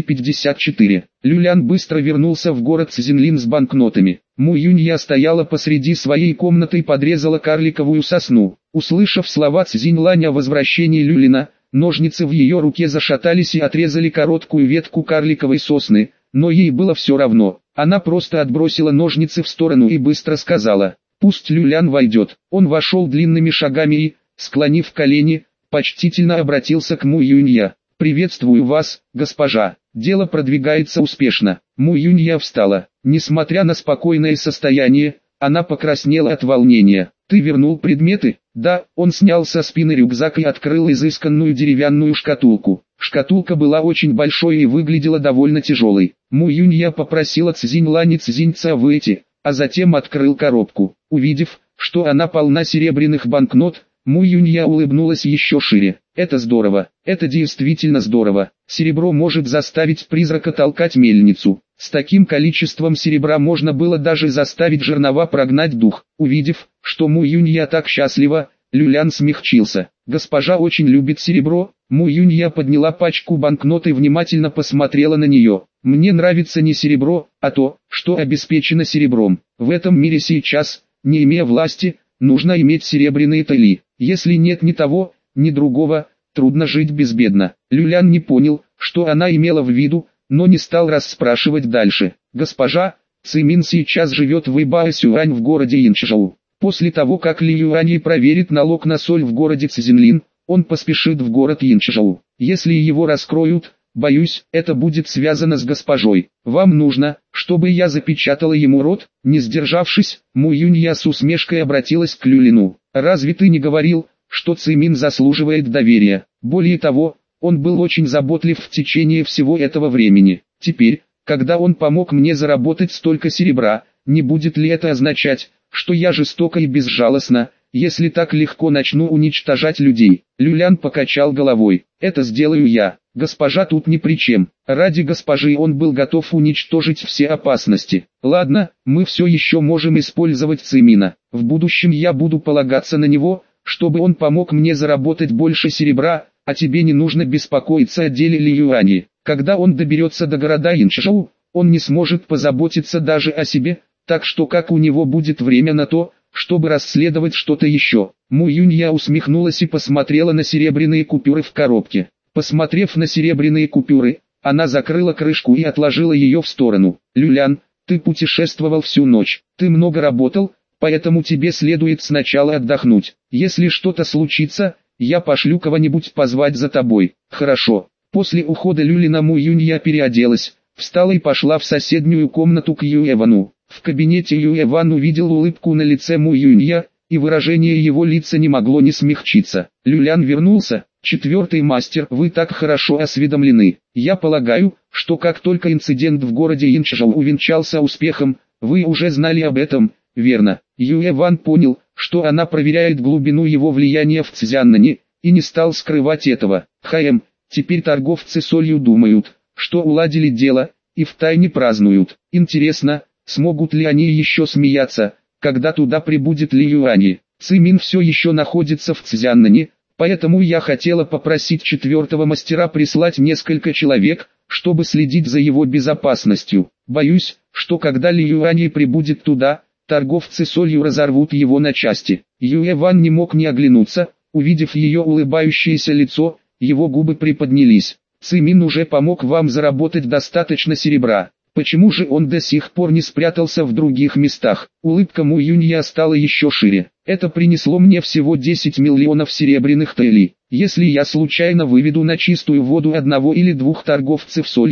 254. Люлян быстро вернулся в город Цзинлин с банкнотами. Му Юнья стояла посреди своей комнаты и подрезала карликовую сосну. Услышав слова Цзиньланя о возвращении Люлина, ножницы в ее руке зашатались и отрезали короткую ветку карликовой сосны, но ей было все равно. Она просто отбросила ножницы в сторону и быстро сказала: «Пусть Люлян войдет». Он вошел длинными шагами и, склонив колени, почтительно обратился к Му Юнья. «Приветствую вас, госпожа. Дело продвигается успешно». Му Юнья встала. Несмотря на спокойное состояние, она покраснела от волнения. «Ты вернул предметы?» «Да». Он снял со спины рюкзак и открыл изысканную деревянную шкатулку. Шкатулка была очень большой и выглядела довольно тяжелой. Му Юнья попросила Цзиньлань и Цзиньца выйти, а затем открыл коробку. Увидев, что она полна серебряных банкнот, Му Юнья улыбнулась еще шире. «Это здорово, это действительно здорово. Серебро может заставить призрака толкать мельницу. С таким количеством серебра можно было даже заставить жернова прогнать дух». Увидев, что Му Юнья так счастлива, Люлян смягчился. «Госпожа очень любит серебро». Му Юнья подняла пачку банкнот и внимательно посмотрела на нее. «Мне нравится не серебро, а то, что обеспечено серебром. В этом мире сейчас, не имея власти, нужно иметь серебряные тали. Если нет ни того, ни другого, трудно жить безбедно». Люлян не понял, что она имела в виду, но не стал расспрашивать дальше. «Госпожа, Цимин сейчас живет в Ибаосюань в городе Инчжоу. После того, как Ли Юань проверит налог на соль в городе Цзинлин, он поспешит в город Инчжоу. Если его раскроют, боюсь, это будет связано с госпожой. Вам нужно, чтобы я запечатала ему рот?» Не сдержавшись, Му Юнья с усмешкой обратилась к Люлину. «Разве ты не говорил, что Цимин заслуживает доверия? Более того, он был очень заботлив в течение всего этого времени. Теперь, когда он помог мне заработать столько серебра, не будет ли это означать, что я жестоко и безжалостна, если так легко начну уничтожать людей?» Люлян покачал головой. «Это сделаю я. Госпожа тут ни при чем. Ради госпожи он был готов уничтожить все опасности. Ладно, мы все еще можем использовать Цимина. В будущем я буду полагаться на него, чтобы он помог мне заработать больше серебра, а тебе не нужно беспокоиться о деле Ли Юани. Когда он доберется до города Инчжоу, он не сможет позаботиться даже о себе, так что как у него будет время на то, чтобы расследовать что-то еще?» Му Юнья усмехнулась и посмотрела на серебряные купюры в коробке. Посмотрев на серебряные купюры, она закрыла крышку и отложила ее в сторону. «Люлян, ты путешествовал всю ночь, ты много работал, поэтому тебе следует сначала отдохнуть. Если что-то случится, я пошлю кого-нибудь позвать за тобой». «Хорошо». После ухода Люлина Му Юнья переоделась, встала и пошла в соседнюю комнату к Юэвану. В кабинете Юэван увидел улыбку на лице Му Юнья, и выражение его лица не могло не смягчиться. «Люлян вернулся? Четвертый мастер, вы так хорошо осведомлены. Я полагаю, что как только инцидент в городе Инчжоу увенчался успехом, вы уже знали об этом, верно?» Юэван понял, что она проверяет глубину его влияния в Цзяннане, и не стал скрывать этого. Теперь торговцы солью думают, что уладили дело, и втайне празднуют. Интересно, смогут ли они еще смеяться, когда туда прибудет Ли Юань? Цимин все еще находится в Цзяннане, поэтому я хотела попросить четвертого мастера прислать несколько человек, чтобы следить за его безопасностью. Боюсь, что когда Ли Юань прибудет туда, торговцы солью разорвут его на части». Юэван не мог не оглянуться, увидев ее улыбающееся лицо, его губы приподнялись. «Цимин уже помог вам заработать достаточно серебра. Почему же он до сих пор не спрятался в других местах?» Улыбка Му Юнья стала еще шире. «Это принесло мне всего 10 миллионов серебряных тэлей. Если я случайно выведу на чистую воду одного или двух торговцев солью,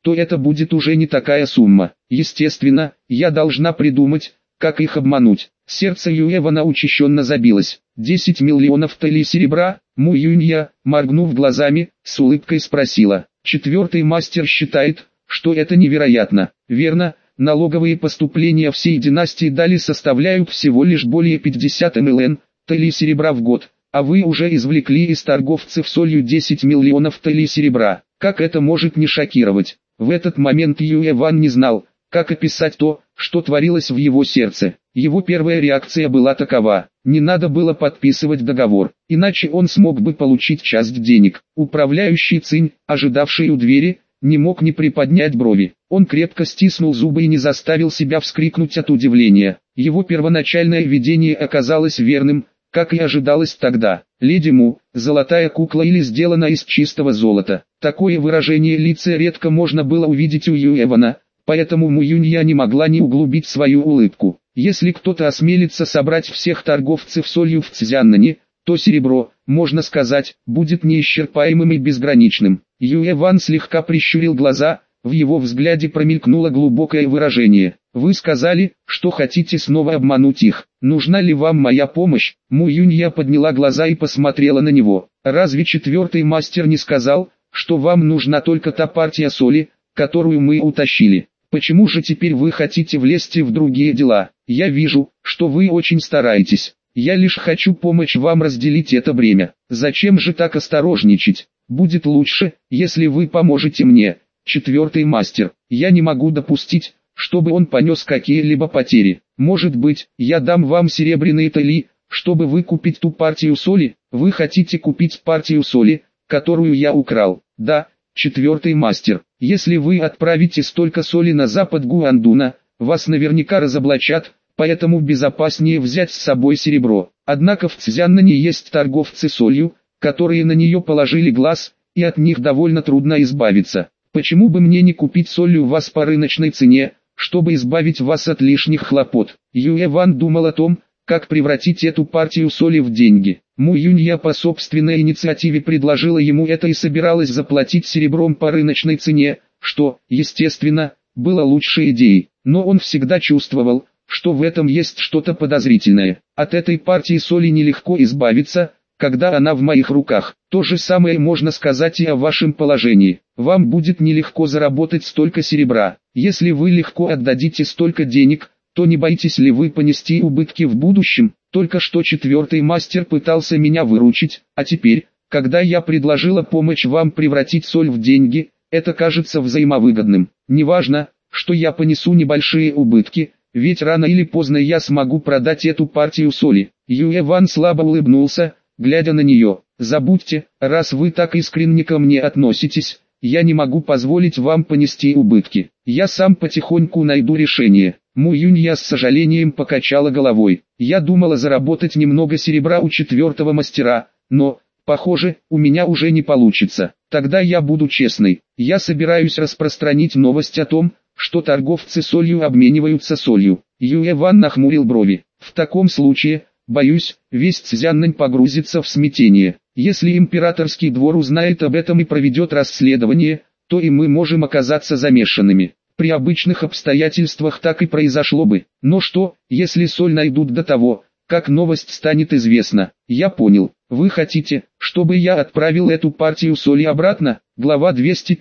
то это будет уже не такая сумма. Естественно, я должна придумать, как их обмануть. Сердце Юэвана учащенно забилось. 10 миллионов талий серебра? Му Юнья, моргнув глазами, с улыбкой спросила. Четвертый мастер считает, что это невероятно. Верно, налоговые поступления всей династии Дали составляют всего лишь более 50 млн талий серебра в год, а вы уже извлекли из торговцев солью 10 миллионов талий серебра. Как это может не шокировать? В этот момент Юэван не знал, как описать то, что творилось в его сердце. Его первая реакция была такова: не надо было подписывать договор, иначе он смог бы получить часть денег. Управляющий Цинь, ожидавший у двери, не мог не приподнять брови. Он крепко стиснул зубы и не заставил себя вскрикнуть от удивления. Его первоначальное видение оказалось верным, как и ожидалось тогда. Леди Му, золотая кукла или сделана из чистого золота. Такое выражение лица редко можно было увидеть у Юэвана, поэтому Му Юнья не могла не углубить свою улыбку. Если кто-то осмелится собрать всех торговцев солью в Цзяннане, то серебро, можно сказать, будет неисчерпаемым и безграничным. Юэван слегка прищурил глаза, в его взгляде промелькнуло глубокое выражение. Вы сказали, что хотите снова обмануть их. Нужна ли вам моя помощь? Му Юнья подняла глаза и посмотрела на него. Разве четвертый мастер не сказал, что вам нужна только та партия соли, которую мы утащили? Почему же теперь вы хотите влезть в другие дела? Я вижу, что вы очень стараетесь. Я лишь хочу помочь вам разделить это бремя. Зачем же так осторожничать? Будет лучше, если вы поможете мне. Четвертый мастер, я не могу допустить, чтобы он понес какие-либо потери. Может быть, я дам вам серебряные талии, чтобы выкупить ту партию соли? Вы хотите купить партию соли, которую я украл? Да, четвертый мастер. Если вы отправите столько соли на запад Гуандуна, вас наверняка разоблачат, поэтому безопаснее взять с собой серебро. Однако в Цзяннане есть торговцы солью, которые на нее положили глаз, и от них довольно трудно избавиться. Почему бы мне не купить соль у вас по рыночной цене, чтобы избавить вас от лишних хлопот? Юэван думал о том, как превратить эту партию соли в деньги. Му Юнья по собственной инициативе предложила ему это и собиралась заплатить серебром по рыночной цене, что, естественно, было лучшей идеей. Но он всегда чувствовал, что в этом есть что-то подозрительное. От этой партии соли нелегко избавиться, когда она в моих руках. То же самое можно сказать и о вашем положении. Вам будет нелегко заработать столько серебра. Если вы легко отдадите столько денег, то не боитесь ли вы понести убытки в будущем? Только что четвертый мастер пытался меня выручить, а теперь, когда я предложила помочь вам превратить соль в деньги, это кажется взаимовыгодным. Неважно, что я понесу небольшие убытки, ведь рано или поздно я смогу продать эту партию соли. Юэван слабо улыбнулся, глядя на нее. Забудьте, раз вы так искренне ко мне относитесь, я не могу позволить вам понести убытки. Я сам потихоньку найду решение. Му Юнья с сожалением покачала головой. Я думала заработать немного серебра у четвертого мастера, но, похоже, у меня уже не получится. Тогда я буду честной. Я собираюсь распространить новость о том, что торговцы солью обмениваются солью. Юэван нахмурил брови. В таком случае, боюсь, весь Цзяннань погрузится в смятение. Если императорский двор узнает об этом и проведет расследование, то и мы можем оказаться замешанными. При обычных обстоятельствах так и произошло бы. Но что, если соль найдут до того, как новость станет известна? Я понял. Вы хотите, чтобы я отправил эту партию соли обратно? Глава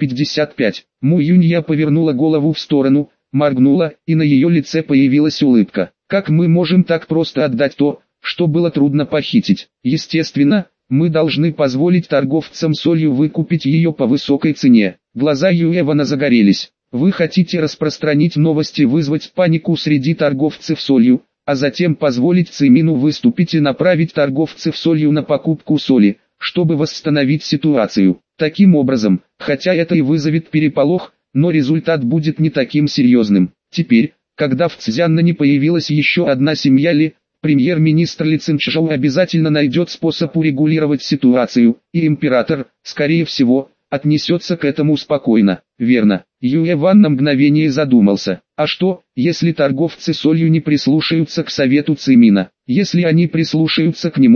255. Му Юнья повернула голову в сторону, моргнула, и на ее лице появилась улыбка. Как мы можем так просто отдать то, что было трудно похитить? Естественно, мы должны позволить торговцам солью выкупить ее по высокой цене. Глаза Юэвана загорелись. Вы хотите распространить новости и вызвать панику среди торговцев солью, а затем позволить Цимину выступить и направить торговцев солью на покупку соли, чтобы восстановить ситуацию. Таким образом, хотя это и вызовет переполох, но результат будет не таким серьезным. Теперь, когда в Цзяннане появилась еще одна семья Ли, премьер-министр Ли Цинчжоу обязательно найдет способ урегулировать ситуацию, и император, скорее всего, отнесется к этому спокойно. Верно. Юэван на мгновение задумался. А что, если торговцы солью не прислушаются к совету Цимина? Если они прислушаются к нему,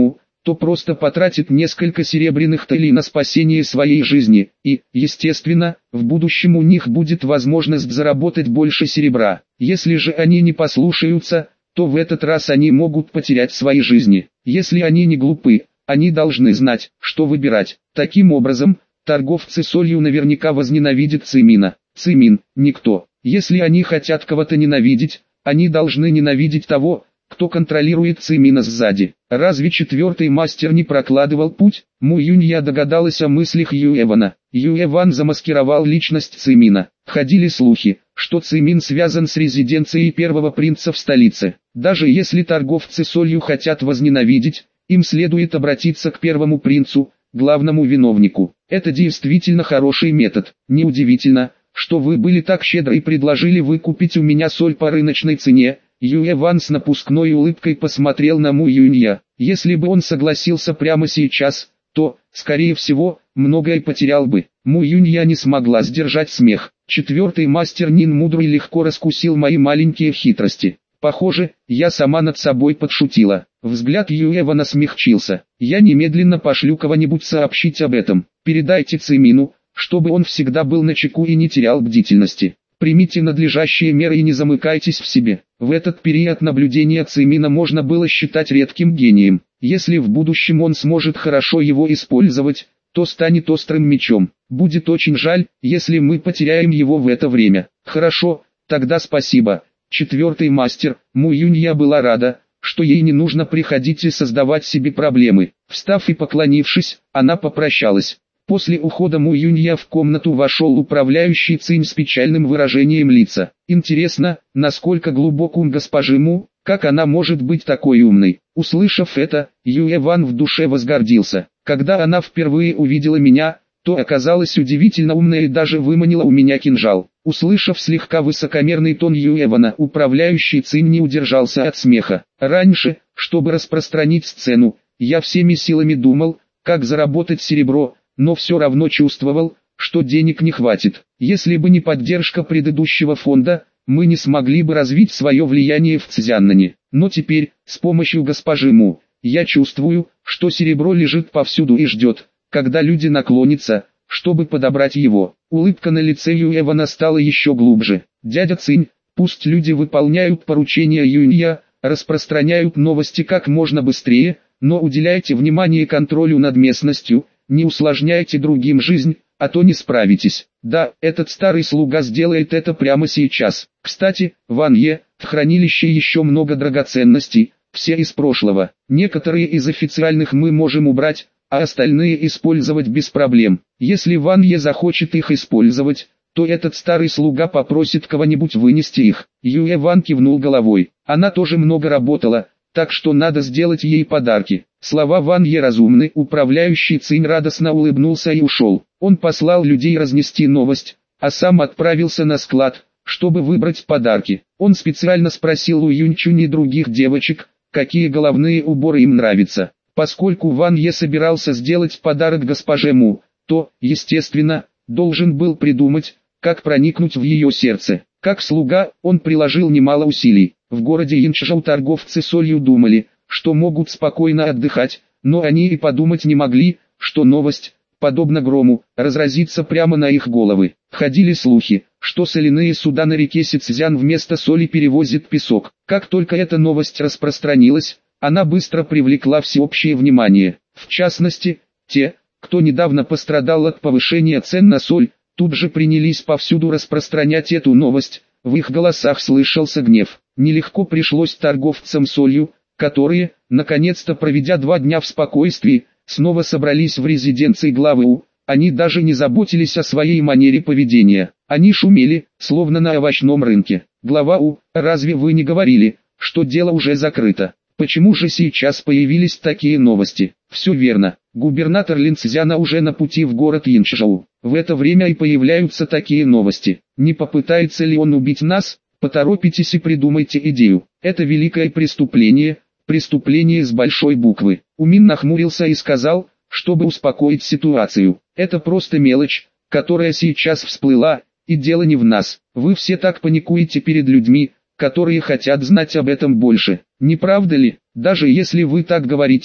то просто потратит несколько серебряных талей на спасение своей жизни, и, естественно, в будущем у них будет возможность заработать больше серебра. Если же они не послушаются, то в этот раз они могут потерять свои жизни. Если они не глупы, они должны знать, что выбирать. Таким образом, торговцы солью наверняка возненавидят Цимина. Цимин – никто. Если они хотят кого-то ненавидеть, они должны ненавидеть того, кто контролирует Цимина сзади. Разве четвертый мастер не прокладывал путь? Му Юнья догадалась о мыслях Юэвана. Юэван замаскировал личность Цимина. Ходили слухи, что Цимин связан с резиденцией первого принца в столице. Даже если торговцы солью хотят возненавидеть, им следует обратиться к первому принцу, главному виновнику. Это действительно хороший метод. Неудивительно, что вы были так щедры и предложили выкупить у меня соль по рыночной цене. Юэван с напускной улыбкой посмотрел на Му Юнья. Если бы он согласился прямо сейчас, то, скорее всего, многое потерял бы. Му Юнья не смогла сдержать смех. Четвертый мастер Нин мудрый легко раскусил мои маленькие хитрости. Похоже, я сама над собой подшутила. Взгляд Юэвана смягчился. Я немедленно пошлю кого-нибудь сообщить об этом. Передайте Цимину, чтобы он всегда был начеку и не терял бдительности. Примите надлежащие меры и не замыкайтесь в себе. В этот период наблюдения Цимина можно было считать редким гением. Если в будущем он сможет хорошо его использовать, то станет острым мечом. Будет очень жаль, если мы потеряем его в это время. Хорошо, тогда спасибо. Четвертый мастер, Му Юнья была рада, что ей не нужно приходить и создавать себе проблемы. Встав и поклонившись, она попрощалась. После ухода Му Юнья в комнату вошел управляющий Цинь с печальным выражением лица. Интересно, насколько глубок ум госпожи Му, как она может быть такой умной. Услышав это, Юэван в душе возгордился. Когда она впервые увидела меня, то оказалась удивительно умной и даже выманила у меня кинжал. Услышав слегка высокомерный тон Юэвана, управляющий Цинь не удержался от смеха. Раньше, чтобы распространить сцену, я всеми силами думал, как заработать серебро, но все равно чувствовал, что денег не хватит. Если бы не поддержка предыдущего фонда, мы не смогли бы развить свое влияние в Цзяннане. Но теперь, с помощью госпожи Му, я чувствую, что серебро лежит повсюду и ждет, когда люди наклонятся, чтобы подобрать его. Улыбка на лице Юэвана стала еще глубже. Дядя Цинь, пусть люди выполняют поручения Юнья, распространяют новости как можно быстрее, но уделяйте внимание контролю над местностью, не усложняйте другим жизнь, а то не справитесь. Да, этот старый слуга сделает это прямо сейчас. Кстати, Ван Е, в хранилище еще много драгоценностей, все из прошлого. Некоторые из официальных мы можем убрать, а остальные использовать без проблем. Если Ван Е захочет их использовать, то этот старый слуга попросит кого-нибудь вынести их. Юэ Ван кивнул головой. Она тоже много работала, так что надо сделать ей подарки. Слова Ван Е разумны. Управляющий Цинь радостно улыбнулся и ушел. Он послал людей разнести новость, а сам отправился на склад, чтобы выбрать подарки. Он специально спросил у Юньчунь и других девочек, какие головные уборы им нравятся. Поскольку Ван Е собирался сделать подарок госпоже Му, то, естественно, должен был придумать, как проникнуть в ее сердце. Как слуга, он приложил немало усилий. В городе Янчжоу торговцы солью думали, что могут спокойно отдыхать, но они и подумать не могли, что новость, подобно грому, разразится прямо на их головы. Ходили слухи, что соляные суда на реке Сицзян вместо соли перевозят песок. Как только эта новость распространилась, она быстро привлекла всеобщее внимание. В частности, те, кто недавно пострадал от повышения цен на соль, тут же принялись повсюду распространять эту новость. В их голосах слышался гнев. Нелегко пришлось торговцам солью, которые, наконец-то проведя 2 дня в спокойствии, снова собрались в резиденции главы У. Они даже не заботились о своей манере поведения. Они шумели, словно на овощном рынке. Глава У, разве вы не говорили, что дело уже закрыто? Почему же сейчас появились такие новости? Все верно. Губернатор Линцзяна уже на пути в город Янчжоу. В это время и появляются такие новости. Не попытается ли он убить нас? Поторопитесь и придумайте идею. Это великое преступление, преступление с большой буквы. Умин нахмурился и сказал, чтобы успокоить ситуацию. Это просто мелочь, которая сейчас всплыла, и дело не в нас. Вы все так паникуете перед людьми, которые хотят знать об этом больше. Не правда ли? Даже если вы так говорите,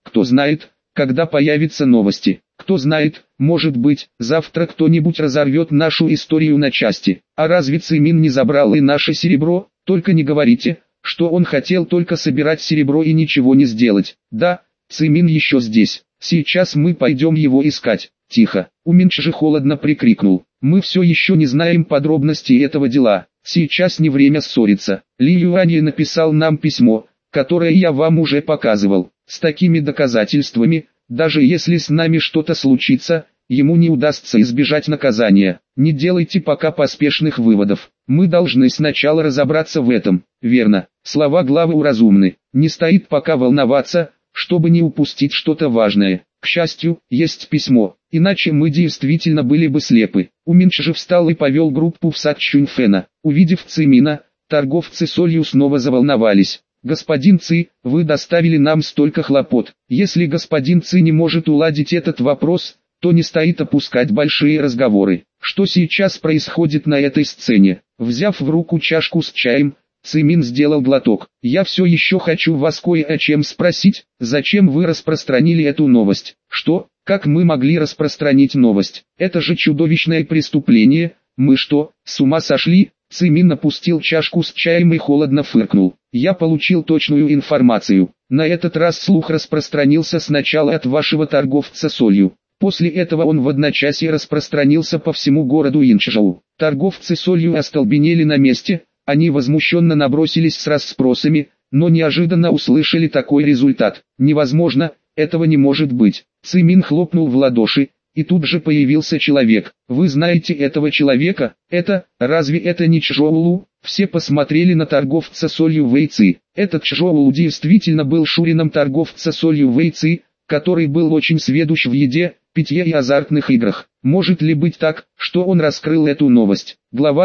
Кто знает, когда появятся новости. Кто знает, может быть, завтра кто-нибудь разорвет нашу историю на части. А разве Цимин не забрал и наше серебро? Только не говорите, что он хотел только собирать серебро и ничего не сделать. Да, Цимин еще здесь. Сейчас мы пойдем его искать. Тихо. Уменьши холодно прикрикнул. Мы все еще не знаем подробностей этого дела. Сейчас не время ссориться. Ли Юань написал нам письмо, которое я вам уже показывал. С такими доказательствами, даже если с нами что-то случится, ему не удастся избежать наказания. Не делайте пока поспешных выводов. Мы должны сначала разобраться в этом. Верно. Слова главы уразумны. Не стоит пока волноваться, чтобы не упустить что-то важное. К счастью, есть письмо, иначе мы действительно были бы слепы. Уменьши встал и повел группу в сад Чуньфэна. Увидев Цимина, торговцы солью снова заволновались. «Господин Ци, вы доставили нам столько хлопот. Если господин Ци не может уладить этот вопрос, то не стоит опускать большие разговоры. Что сейчас происходит на этой сцене?» Взяв в руку чашку с чаем, Цимин сделал глоток. «Я все еще хочу вас кое о чем спросить. Зачем вы распространили эту новость?» «Что? Как мы могли распространить новость? Это же чудовищное преступление. Мы что, с ума сошли?» Цимин опустил чашку с чаем и холодно фыркнул. «Я получил точную информацию. На этот раз слух распространился сначала от вашего торговца солью. После этого он в одночасье распространился по всему городу Инчжоу. Торговцы солью остолбенели на месте. Они возмущенно набросились с расспросами, но неожиданно услышали такой результат. Невозможно, этого не может быть». Цимин хлопнул в ладоши, и тут же появился человек. «Вы знаете этого человека? Разве это не Чжоулу?» Все посмотрели на торговца солью Вэйци. Этот Чжоулу действительно был шурином торговца солью Вэйци, который был очень сведущ в еде, питье и азартных играх. Может ли быть так, что он раскрыл эту новость? Глава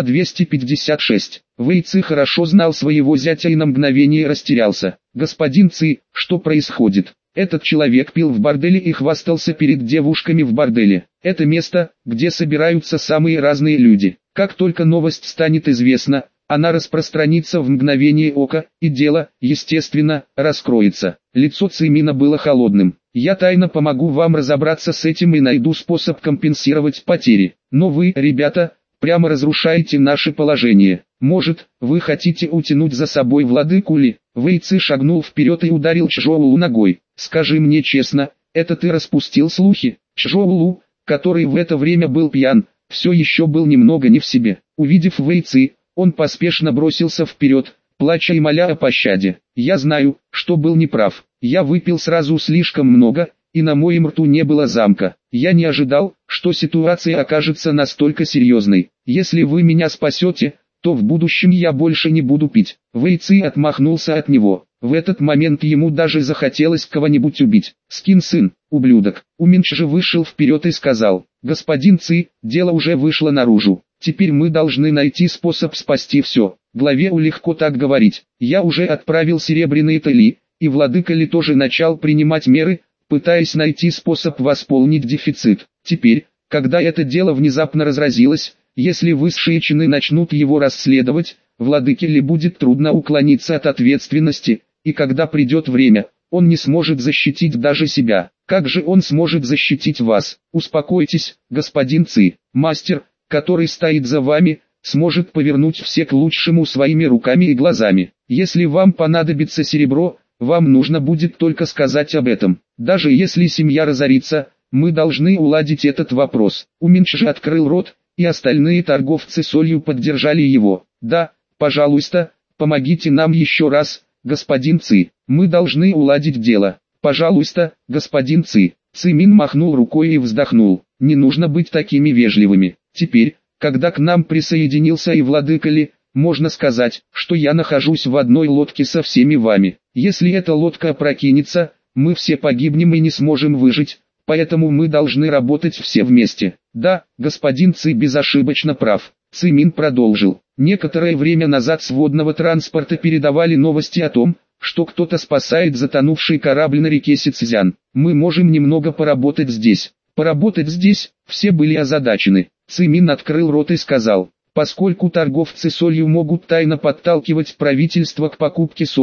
256. Вэйци хорошо знал своего зятя и на мгновение растерялся. «Господин Ци, что происходит?» Этот человек пил в борделе и хвастался перед девушками в борделе. Это место, где собираются самые разные люди. Как только новость станет известна, она распространится в мгновение ока, и дело, естественно, раскроется. Лицо Цимина было холодным. «Я тайно помогу вам разобраться с этим и найду способ компенсировать потери. Но вы, ребята, прямо разрушаете наше положение. Может, вы хотите утянуть за собой владыку Ли?» Вэйци шагнул вперед и ударил Чжоулу ногой. «Скажи мне честно, это ты распустил слухи?» Чжоулу, который в это время был пьян, все еще был немного не в себе. Увидев Вэйци, он поспешно бросился вперед, плача и моля о пощаде. «Я знаю, что был неправ. Я выпил сразу слишком много, и на моем рту не было замка. Я не ожидал, что ситуация окажется настолько серьезной. Если вы меня спасете, то в будущем я больше не буду пить». Вэйци отмахнулся от него. В этот момент ему даже захотелось кого-нибудь убить. «Скин сын, ублюдок». Уменьши же вышел вперед и сказал: «Господин Ци, дело уже вышло наружу. Теперь мы должны найти способ спасти все». Главе легко так говорить. Я уже отправил серебряные Ли, и владыка Ли тоже начал принимать меры, пытаясь найти способ восполнить дефицит. Теперь, когда это дело внезапно разразилось, если высшие чины начнут его расследовать, владыке Ли будет трудно уклониться от ответственности, и когда придет время, он не сможет защитить даже себя. Как же он сможет защитить вас? Успокойтесь, господин Ци. Мастер, который стоит за вами, сможет повернуть все к лучшему своими руками и глазами. Если вам понадобится серебро, вам нужно будет только сказать об этом. Даже если семья разорится, мы должны уладить этот вопрос». Уменьши открыл рот, и остальные торговцы солью поддержали его. «Да, пожалуйста, помогите нам еще раз, господин Ци. Мы должны уладить дело. Пожалуйста, господин Ци». Цимин махнул рукой и вздохнул. «Не нужно быть такими вежливыми. Теперь, когда к нам присоединился и владыка Ли, можно сказать, что я нахожусь в одной лодке со всеми вами. Если эта лодка опрокинется, мы все погибнем и не сможем выжить, поэтому мы должны работать все вместе». «Да, господин Ци безошибочно прав». Цимин продолжил. «Некоторое время назад с водного транспорта передавали новости о том, что кто-то спасает затонувший корабль на реке Сицзян. Мы можем немного поработать здесь». «Поработать здесь?» Все были озадачены. Цимин открыл рот и сказал: «Поскольку торговцы солью могут тайно подталкивать правительство к покупке соли,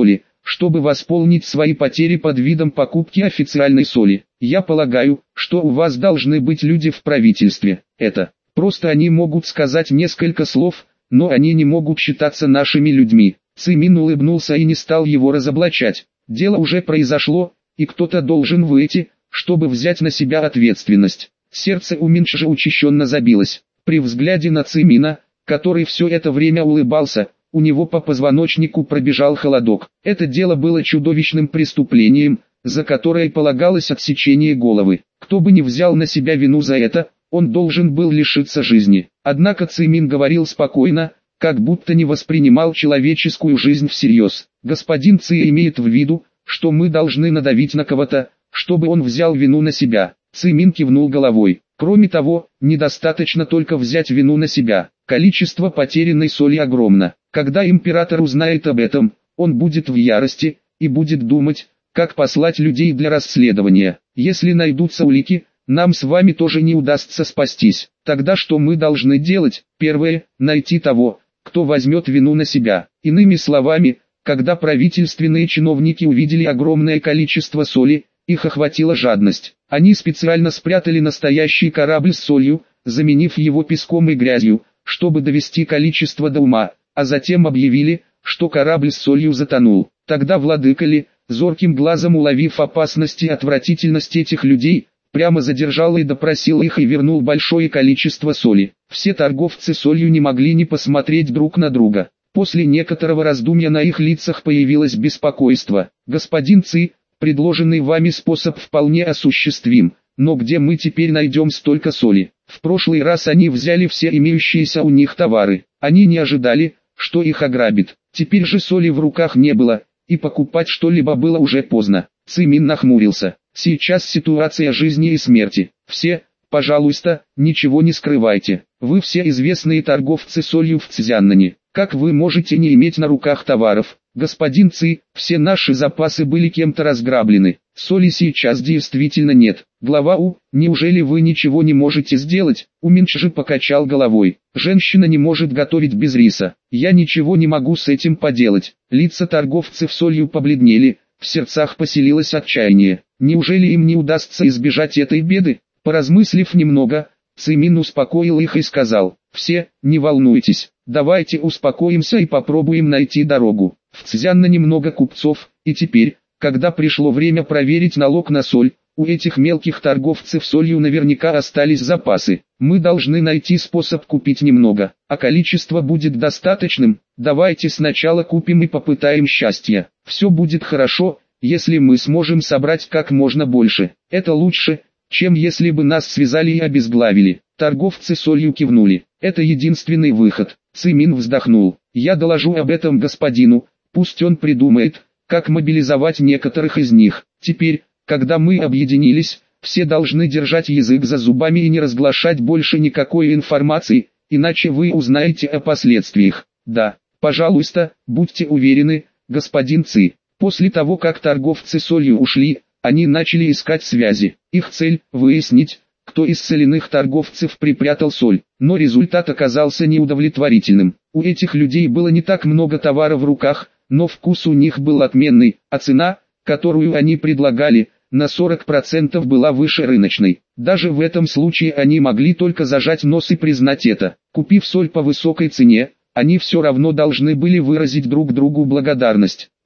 чтобы восполнить свои потери под видом покупки официальной соли. Я полагаю, что у вас должны быть люди в правительстве. Это просто они могут сказать несколько слов, но они не могут считаться нашими людьми. Цимин улыбнулся и не стал его разоблачать. Дело уже произошло, и кто-то должен выйти, чтобы взять на себя ответственность. Сердце у Минчжи учащенно забилось. При взгляде на Цимина, который все это время улыбался, у него по позвоночнику пробежал холодок. Это дело было чудовищным преступлением, за которое полагалось отсечение головы. Кто бы ни взял на себя вину за это, он должен был лишиться жизни. Однако Цимин говорил спокойно, как будто не воспринимал человеческую жизнь всерьез. Господин Ци имеет в виду, что мы должны надавить на кого-то, чтобы он взял вину на себя. Цимин кивнул головой. Кроме того, недостаточно только взять вину на себя. Количество потерянной соли огромно. Когда император узнает об этом, он будет в ярости и будет думать, как послать людей для расследования. Если найдутся улики, нам с вами тоже не удастся спастись. Тогда что мы должны делать? Первое, найти того, кто возьмет вину на себя. Иными словами, когда правительственные чиновники увидели огромное количество соли, их охватила жадность. Они специально спрятали настоящий корабль с солью, заменив его песком и грязью, чтобы довести количество до ума, а затем объявили, что корабль с солью затонул. Тогда владыка Ли, зорким глазом уловив опасность и отвратительность этих людей, прямо задержал и допросил их и вернул большое количество соли. Все торговцы солью не могли не посмотреть друг на друга. После некоторого раздумья на их лицах появилось беспокойство. «Господин Ци, предложенный вами способ вполне осуществим, но где мы теперь найдем столько соли? В прошлый раз они взяли все имеющиеся у них товары. Они не ожидали, что их ограбят. Теперь же соли в руках не было, и покупать что-либо было уже поздно». Цимин нахмурился. «Сейчас ситуация жизни и смерти. Все, пожалуйста, ничего не скрывайте. Вы все известные торговцы солью в Цзяннане. Как вы можете не иметь на руках товаров? Господин Ци, все наши запасы были кем-то разграблены. Соли сейчас действительно нет. Глава У, неужели вы ничего не можете сделать?» У Минчжи покачал головой. «Женщина не может готовить без риса. Я ничего не могу с этим поделать». Лица торговцев солью побледнели, в сердцах поселилось отчаяние. Неужели им не удастся избежать этой беды? Поразмыслив немного, Цимин успокоил их и сказал: «Все, не волнуйтесь, давайте успокоимся и попробуем найти дорогу. В Цзяннане немного купцов, и теперь, когда пришло время проверить налог на соль, у этих мелких торговцев солью наверняка остались запасы. Мы должны найти способ купить немного, а количество будет достаточным. Давайте сначала купим и попытаем счастье. Все будет хорошо, если мы сможем собрать как можно больше. Это лучше, чем если бы нас связали и обезглавили». Торговцы солью кивнули. «Это единственный выход». Цимин вздохнул. «Я доложу об этом господину, пусть он придумает, как мобилизовать некоторых из них. Теперь, когда мы объединились, все должны держать язык за зубами и не разглашать больше никакой информации, иначе вы узнаете о последствиях. Да, пожалуйста, будьте уверены, господин Ци». После того, как торговцы солью ушли, они начали искать связи. Их цель – выяснить, кто из соляных торговцев припрятал соль, но результат оказался неудовлетворительным. У этих людей было не так много товара в руках, но вкус у них был отменный, а цена, которую они предлагали, на 40% была выше рыночной. Даже в этом случае они могли только зажать нос и признать это. Купив соль по высокой цене, они все равно должны были выразить друг другу благодарность.